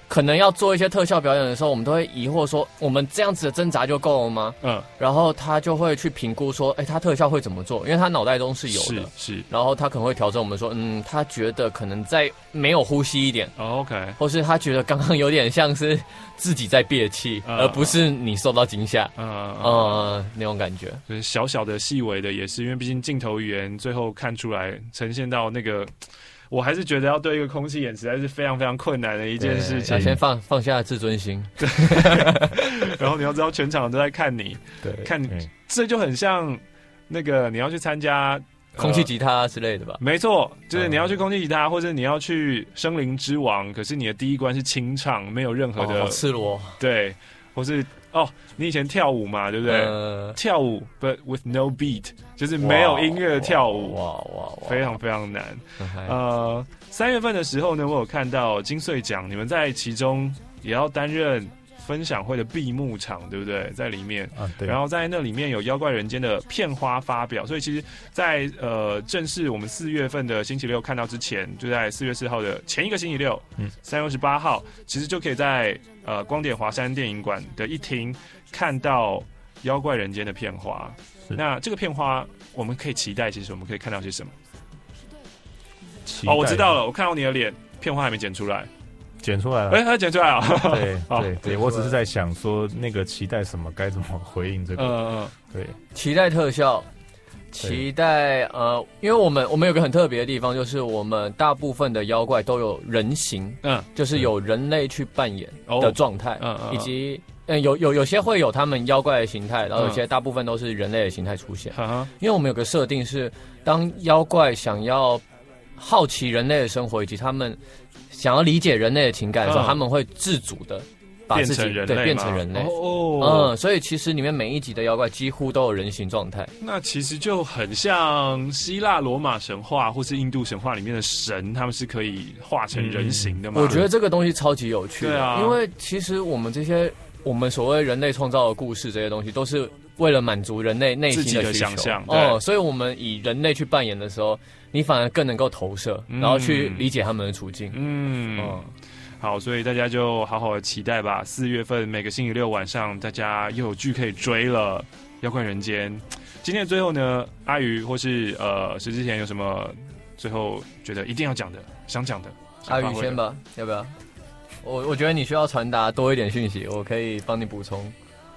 可能要做一些特效表演的时候，我们都会疑惑说，我们这样子的挣扎就够了吗？嗯，然后他就会去评估说，哎，他特效会怎么做？因为他脑袋中是有的， 是是， 然后他可能会调整我们说，嗯，他觉得可能再没有呼吸一点、 哦、，OK， 或是他觉得刚刚有点像是自己在憋气、嗯，而不是你受到惊吓，嗯嗯、呃，那种感觉， 就是小小的细微的也是，因为毕竟镜头语言最后看出来呈现到那个。我还是觉得要对一个空气演实在是非常非常困难的一件事情。 要先放放下自尊心， 对。然后你要知道全场都在看你，对，看你，这就很像那个你要去参加空气吉他之类的吧？ 呃、没错，就是你要去空气吉他，或者你要去森林之王，可是你的第一关是清唱，没有任何的、 哦、赤裸， 对，或是哦，你以前跳舞嘛，对不对？呃、跳舞 ，but with no beat。就是没有音乐跳舞，哇哇哇，非常非常难。呃，三月份的时候呢，我有看到金穗奖，你们在其中也要担任分享会的闭幕场，对不对？在里面，啊、对。然后在那里面有妖怪人间的片花发表，所以其实在，在呃正式我们四月份的星期六看到之前，就在四月四号的前一个星期六，嗯，三月二十八号，其实就可以在呃光点华山电影馆的一厅看到妖怪人间的片花。那这个片花我们可以期待，其实我们可以看到些什么？哦，我知道了，我看到你的脸，片花还没剪出来， 剪出来了， 哎、欸，它剪出来了。 对对对，我只是在想说，那个期待什么，该怎么回应这个？嗯嗯，对， 期待特效，期待呃，因为我们我们有个很特别的地方，就是我们大部分的妖怪都有人形，嗯，就是有人类去扮演的状态，嗯嗯，以及。嗯，有有有些会有他们妖怪的形态，然后有些大部分都是人类的形态出现。嗯、因为我们有个设定是，当妖怪想要好奇人类的生活，以及他们想要理解人类的情感的时候，嗯、他们会自主的把自己变成人类， 对变成人类。哦，嗯，所以其实里面每一集的妖怪几乎都有人形状态。 那其实就很像希腊罗马神话或是印度神话里面的神，他们是可以化成人形的嘛？ 嗯、我觉得这个东西超级有趣的， 对啊， 因为其实我们这些。我们所谓人类创造的故事，这些东西都是为了满足人类内心的需求想象哦，所以我们以人类去扮演的时候，你反而更能够投射，嗯、然后去理解他们的处境。嗯， 哦、好，所以大家就好好的期待吧。四月份每个星期六晚上，大家又有剧可以追了，《妖怪人间》。今天的最后呢，阿鱼或是呃石之前有什么最后觉得一定要讲的、想讲的？ 阿鱼先吧，要不要？我我觉得你需要传达多一点讯息，我可以帮你补充。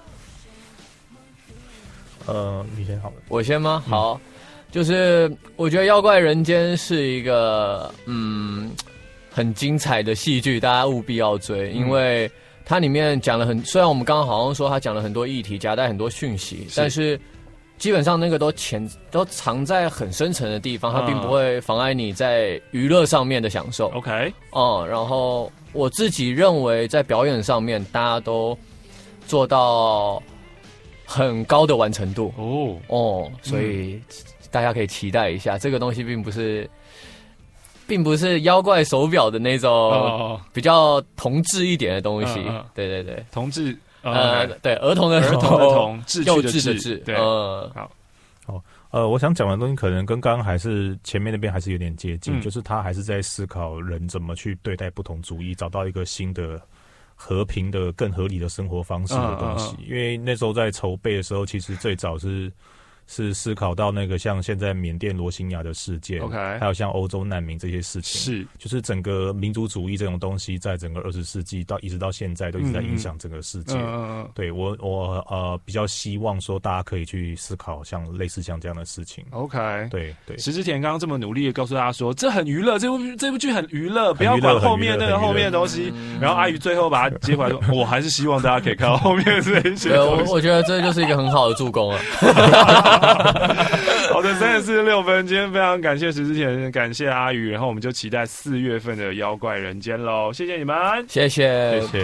呃，你先好了， 我先吗？好，嗯、就是我觉得《妖怪人间》是一个嗯很精彩的戏剧，大家务必要追，因为它里面讲了很，虽然我们刚刚好像说它讲了很多议题，夹带很多讯息，是但是基本上那个都潜都藏在很深层的地方，它并不会妨碍你在娱乐上面的享受。 OK， 哦、嗯，然后。我自己认为，在表演上面，大家都做到很高的完成度哦哦，所以大家可以期待一下。这个东西并不是，并不是妖怪手表的那种比较童稚一点的东西。哦、对对对， 童稚呃，对儿童的儿童的童， 幼稚的稚， 对，嗯，好。 呃，我想讲的东西可能跟刚刚还是前面那边还是有点接近，嗯、就是他还是在思考人怎么去对待不同主义，找到一个新的和平的、更合理的生活方式的东西。嗯嗯嗯、因为那时候在筹备的时候，其实最早是是思考到那个像现在缅甸罗兴亚的事件 ，OK， 还有像欧洲难民这些事情， 是就是整个民族主义这种东西，在整个二十世纪到一直到现在都一直在影响整个世界。嗯嗯嗯、对我我呃比较希望说大家可以去思考像类似像这样的事情。 OK， 对对。 石之田刚刚这么努力的告诉大家说，这很娱乐，这部这部剧很娱乐，不要管后面那个后面的东西。然后阿宇最后把它接回来说，我还是希望大家可以看到后面的这一些。 对，我我觉得这就是一个很好的助攻了。 好的，三点四十六分，今天非常感谢石之田，感谢阿宇，然后我们就期待四月份的妖怪人间喽，谢谢你们， 谢谢， 谢谢。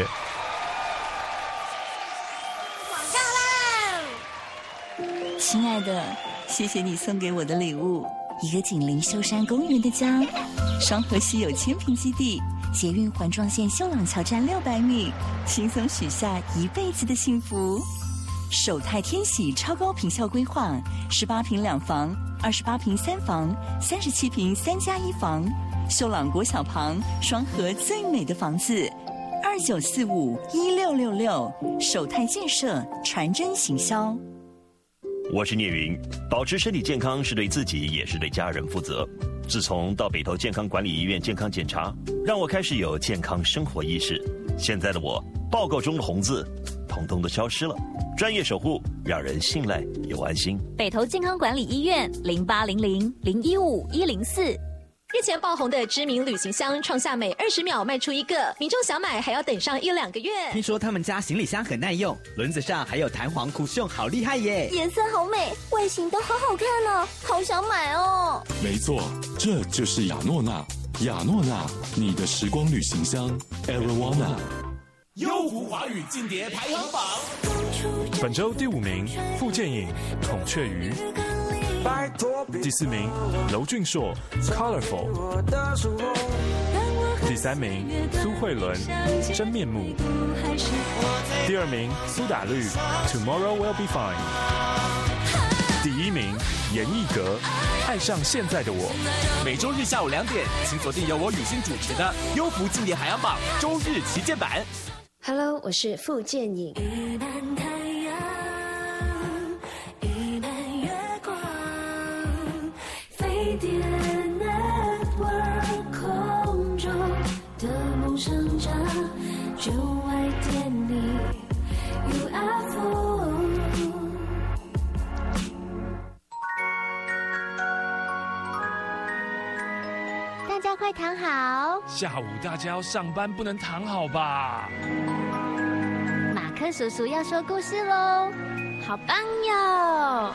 亲爱的，谢谢你送给我的礼物，一个紧邻秀山公园的家，双河溪有千坪基地，捷运环状线秀朗桥站六百米，轻松许下一辈子的幸福。首泰天喜超高坪效规划，十八坪两房，二十八坪三房，三十七坪三加一房，秀朗国小旁，双河最美的房子。二二九四五一六六六，首泰建设传真行销。 我是聂云，保持身体健康是对自己也是对家人负责。自从到北投健康管理医院健康检查，让我开始有健康生活意识。现在的我，报告中的红字统统都消失了。专业守护，让人信赖又安心。 北投健康管理医院零八零零零一五一零四。 日前爆红的知名旅行箱创下每二十秒卖出一个，民众想买还要等上一两个月。 听说他们家行李箱很耐用，轮子上还有弹簧쿠션，好厉害耶！ 颜色好美，外形都好好看哦，好想买哦。 没错，这就是雅诺娜，雅诺娜，你的时光旅行箱 Arowana。 优酷华语劲碟排行榜， 本周第五名傅建颖《孔雀鱼》，第四名娄俊硕《Colorful》，第三名苏慧伦《真面目》，第二名苏打绿《Tomorrow Will Be Fine》，第一名严艺格《爱上现在的我》。 每周日下午两点，请锁定由我雨欣主持的优酷劲碟排行榜周日旗舰版。 Hello， 我是傅建颖。 一半太阳，一半月光，飞碟 Network 空中的梦想家，就爱点你 U F O。 大家快躺好。 下午大家要上班，不能躺好吧？ 马克叔叔要说故事喽，好棒哟！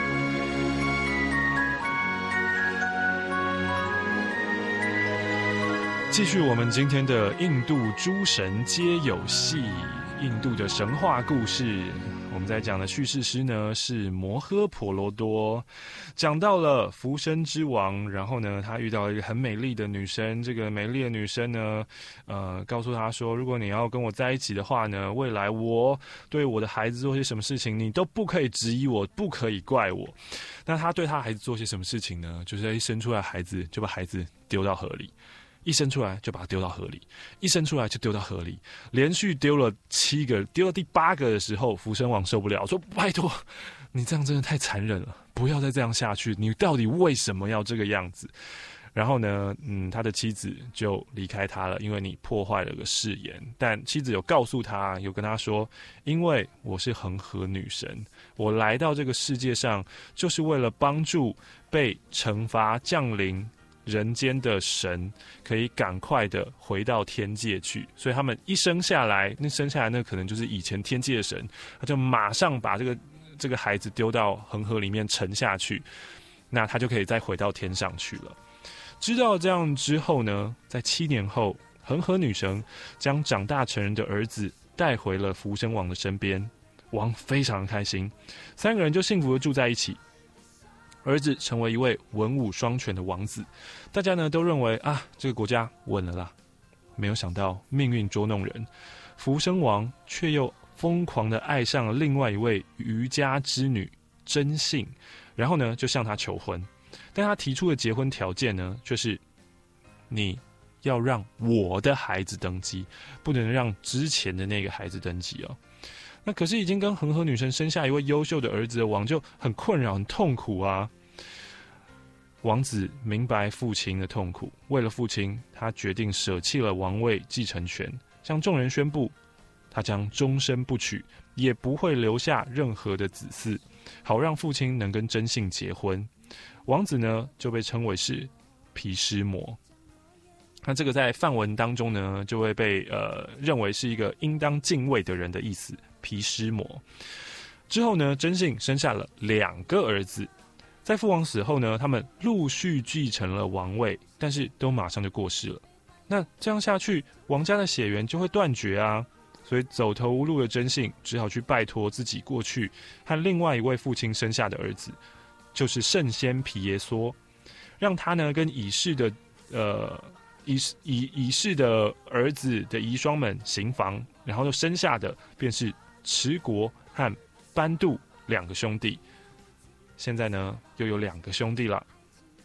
继续我们今天的印度诸神皆有戏，印度的神话故事。我们在讲的叙事诗呢是摩诃婆罗多，讲到了福生之王，然后呢他遇到了一个很美丽的女生，这个美丽的女生呢呃告诉他说，如果你要跟我在一起的话呢，未来我对我的孩子做些什么事情你都不可以质疑我，不可以怪我。那他对他孩子做些什么事情呢？就是一生出来孩子就把孩子丢到河里，一生出来就把它丢到河里，一生出来就丢到河里，连续丢了七个，丢到第八个的时候，福生王受不了，说拜托，你这样真的太残忍了，不要再这样下去，你到底为什么要这个样子？然后呢，嗯，他的妻子就离开他了，因为你破坏了个誓言。但妻子有告诉他，有跟他说，因为我是恒河女神，我来到这个世界上就是为了帮助被惩罚降临人间的神可以赶快的回到天界去，所以他们一生下来，那生下来那可能就是以前天界的神，他就马上把这个这个孩子丢到恒河里面沉下去，那他就可以再回到天上去了。知道这样之后呢，在七年后，恒河女神将长大成人的儿子带回了福生王的身边，王非常开心，三个人就幸福的住在一起。儿子成为一位文武双全的王子，大家呢都认为啊，这个国家稳了啦。没有想到命运捉弄人，福生王却又疯狂的爱上了另外一位渔家之女甄幸，然后呢就向她求婚。但他提出的结婚条件呢，就是你要让我的孩子登基，不能让之前的那个孩子登基哦。那可是已经跟恒河女神生下一位优秀的儿子的王就很困扰、很痛苦啊。王子明白父亲的痛苦，为了父亲，他决定舍弃了王位继承权，向众人宣布，他将终身不娶，也不会留下任何的子嗣，好让父亲能跟甄幸结婚。王子呢就被称为是毗湿摩。那这个在梵文当中呢，就会被呃认为是一个应当敬畏的人的意思，毗湿摩。之后呢，甄幸生下了两个儿子，在父王死后呢，他们陆续继承了王位，但是都马上就过世了。那这样下去，王家的血缘就会断绝啊。所以走投无路的甄幸只好去拜托自己过去和另外一位父亲生下的儿子，就是圣仙毗耶娑，让他呢跟已逝的呃已已已逝的儿子的遗孀们行房，然后就生下的便是持国和班杜两个兄弟。现在呢又有两个兄弟了，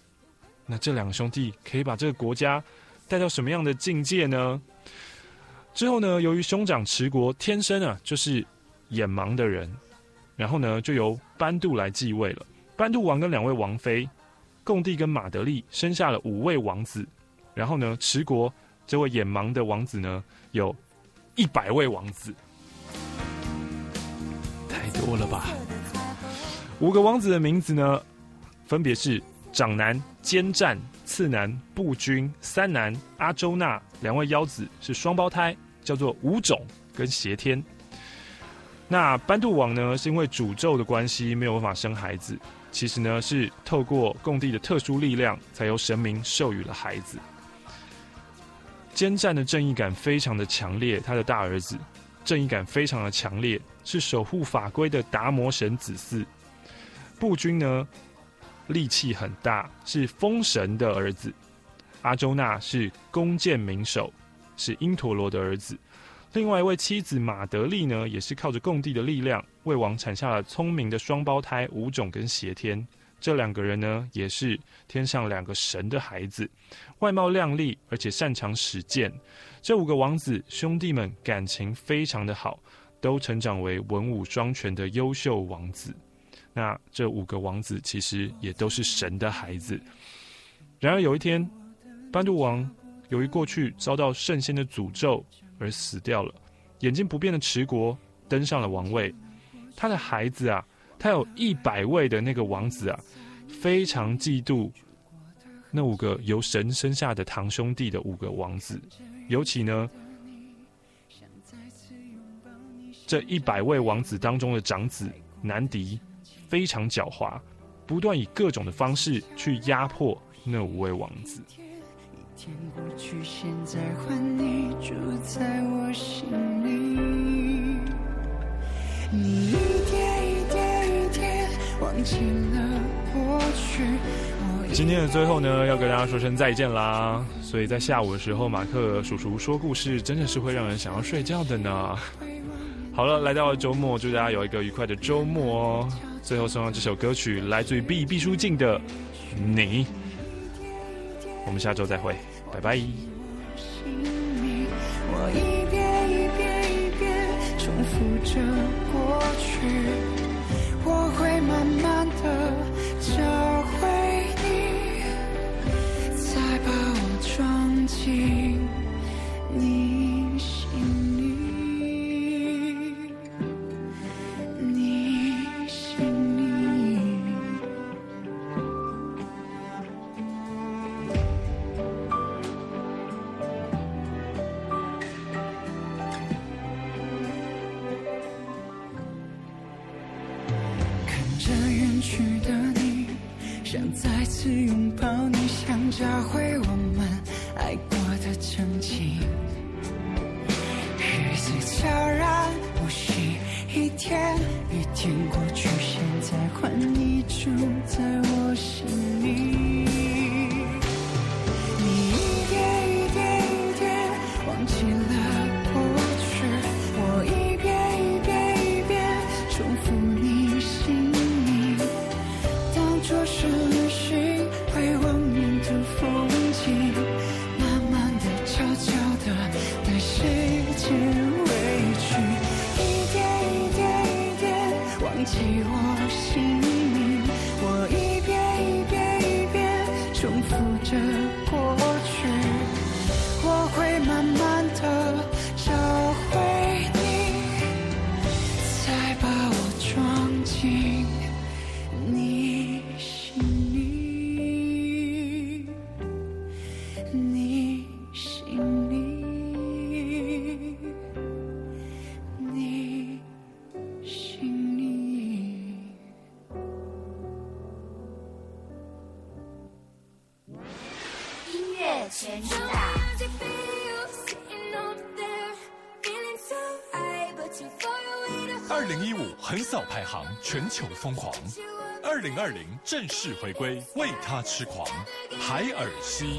那这两个兄弟可以把这个国家带到什么样的境界呢？ 之后呢，由于兄长持国天生啊就是眼盲的人，然后呢就由班杜来继位了。班杜王跟两位王妃贡帝跟马德丽生下了五位王子，然后呢持国这位眼盲的王子呢有一百位王子，太多了吧？五个王子的名字呢，分别是长男坚战、次男步军、三男阿周那，两位妖子是双胞胎，叫做五种跟邪天。那班杜王呢，是因为诅咒的关系没有办法生孩子，其实呢是透过贡帝的特殊力量，才由神明授予了孩子。坚战的正义感非常的强烈，他的大儿子正义感非常的强烈，是守护法规的达摩神子嗣。步军呢力气很大，是风神的儿子。阿周那是弓箭名手，是因陀罗的儿子。另外一位妻子马德丽呢，也是靠着贡帝的力量，为王产下了聪明的双胞胎五种跟邪天。这两个人呢，也是天上两个神的孩子，外貌靓丽，而且擅长使剑。这五个王子兄弟们感情非常的好，都成长为文武双全的优秀王子。那这五个王子其实也都是神的孩子。然而有一天，班杜王由于过去遭到圣仙的诅咒而死掉了，眼睛不变的持国登上了王位。他的孩子啊，他有一百位的那个王子啊，非常嫉妒那五个由神生下的堂兄弟的五个王子，尤其呢，这一百位王子当中的长子南迪非常狡猾，不断以各种的方式去压迫那五位王子。 一天过去，现在换你住在我心里。你一点一点一点忘记了过去。 今天的最后呢，要跟大家说声再见啦。所以在下午的时候，马克叔叔说故事真的是会让人想要睡觉的呢。好了，来到了周末，祝大家有一个愉快的周末哦。最后送上这首歌曲，来自于毕毕书尽的《你》。我们下周再会，拜拜。 我一遍一遍一遍重复着过去，我会慢慢的找回你，再把我装进你心里。去的你，想再次拥抱你，想找回我们爱过的曾经。日子悄然无息，一天一天过去，现在换你住在我心里。你一点一点一点忘记了过去，我一遍一遍一遍重复你心里。说是旅行，会望远的风景，慢慢的、悄悄的带时间回去，一点一点一点忘记我姓名，我一遍一遍一遍重复着过去，我会慢慢的找回你，再把我装进你。 全主打。二零一五横扫排行，全球疯狂。二零二零正式回归，为他痴狂。海尔希。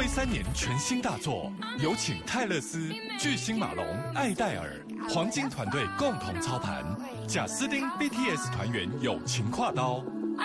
挥三年全新大作，有请泰勒斯、巨星马龙、艾戴尔黄金团队共同操盘，贾斯汀 B T S 团员友情跨刀。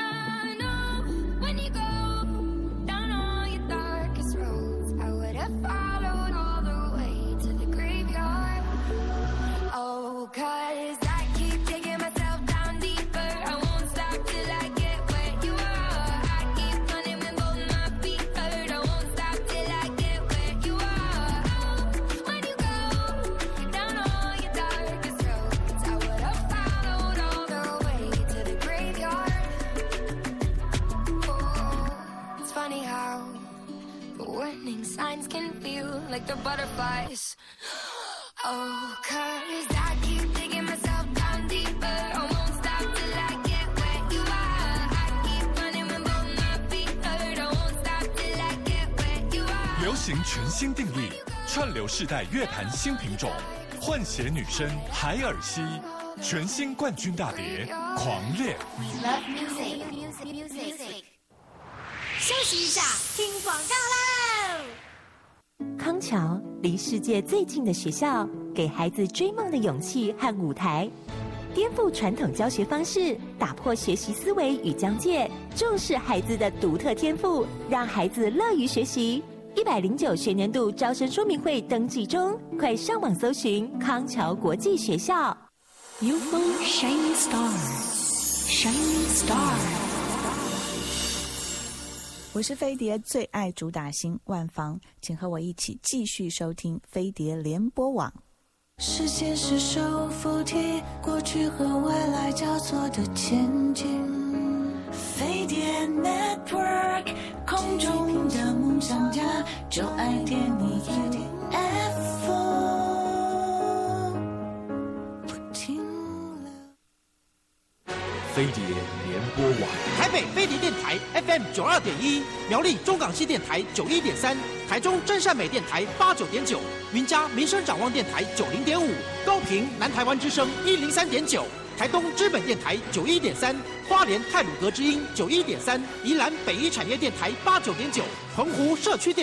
Signs can feel like they're butterflies. Oh, cause I keep digging myself down deeper. I won't stop till I get where you are. I keep running when both my feet hurt. I won't stop till I get where you are. 流行全新定义，串流世代乐坛新品种，混血女声海尔希，全新冠军大碟《狂恋》。 Love music, music, music. 休息一下，听广告喽。 康桥离世界最近的学校，给孩子追梦的勇气和舞台，颠覆传统教学方式，打破学习思维与疆界，重视孩子的独特天赋，让孩子乐于学习。一百零九学年度招生说明会登记中，快上网搜寻康桥国际学校。 U F O Shining Star Shining Star。 我是飞碟最爱主打星万芳，请和我一起继续收听飞碟联播网。 时间是手扶梯，过去和未来交错的前进。飞碟 Network， 空中的梦想家，就爱点你 U F O。不停飞碟联播网，台北飞碟电台 F M 九二点一，苗栗中港西电台九一点三，台中真善美电台八九点九，云嘉民生展望电台九零点五，高屏南台湾之声一零三点九，台东知本电台九一点三，花莲太鲁阁之音九一点三，宜兰北一产业电台八九点九，澎湖社区电。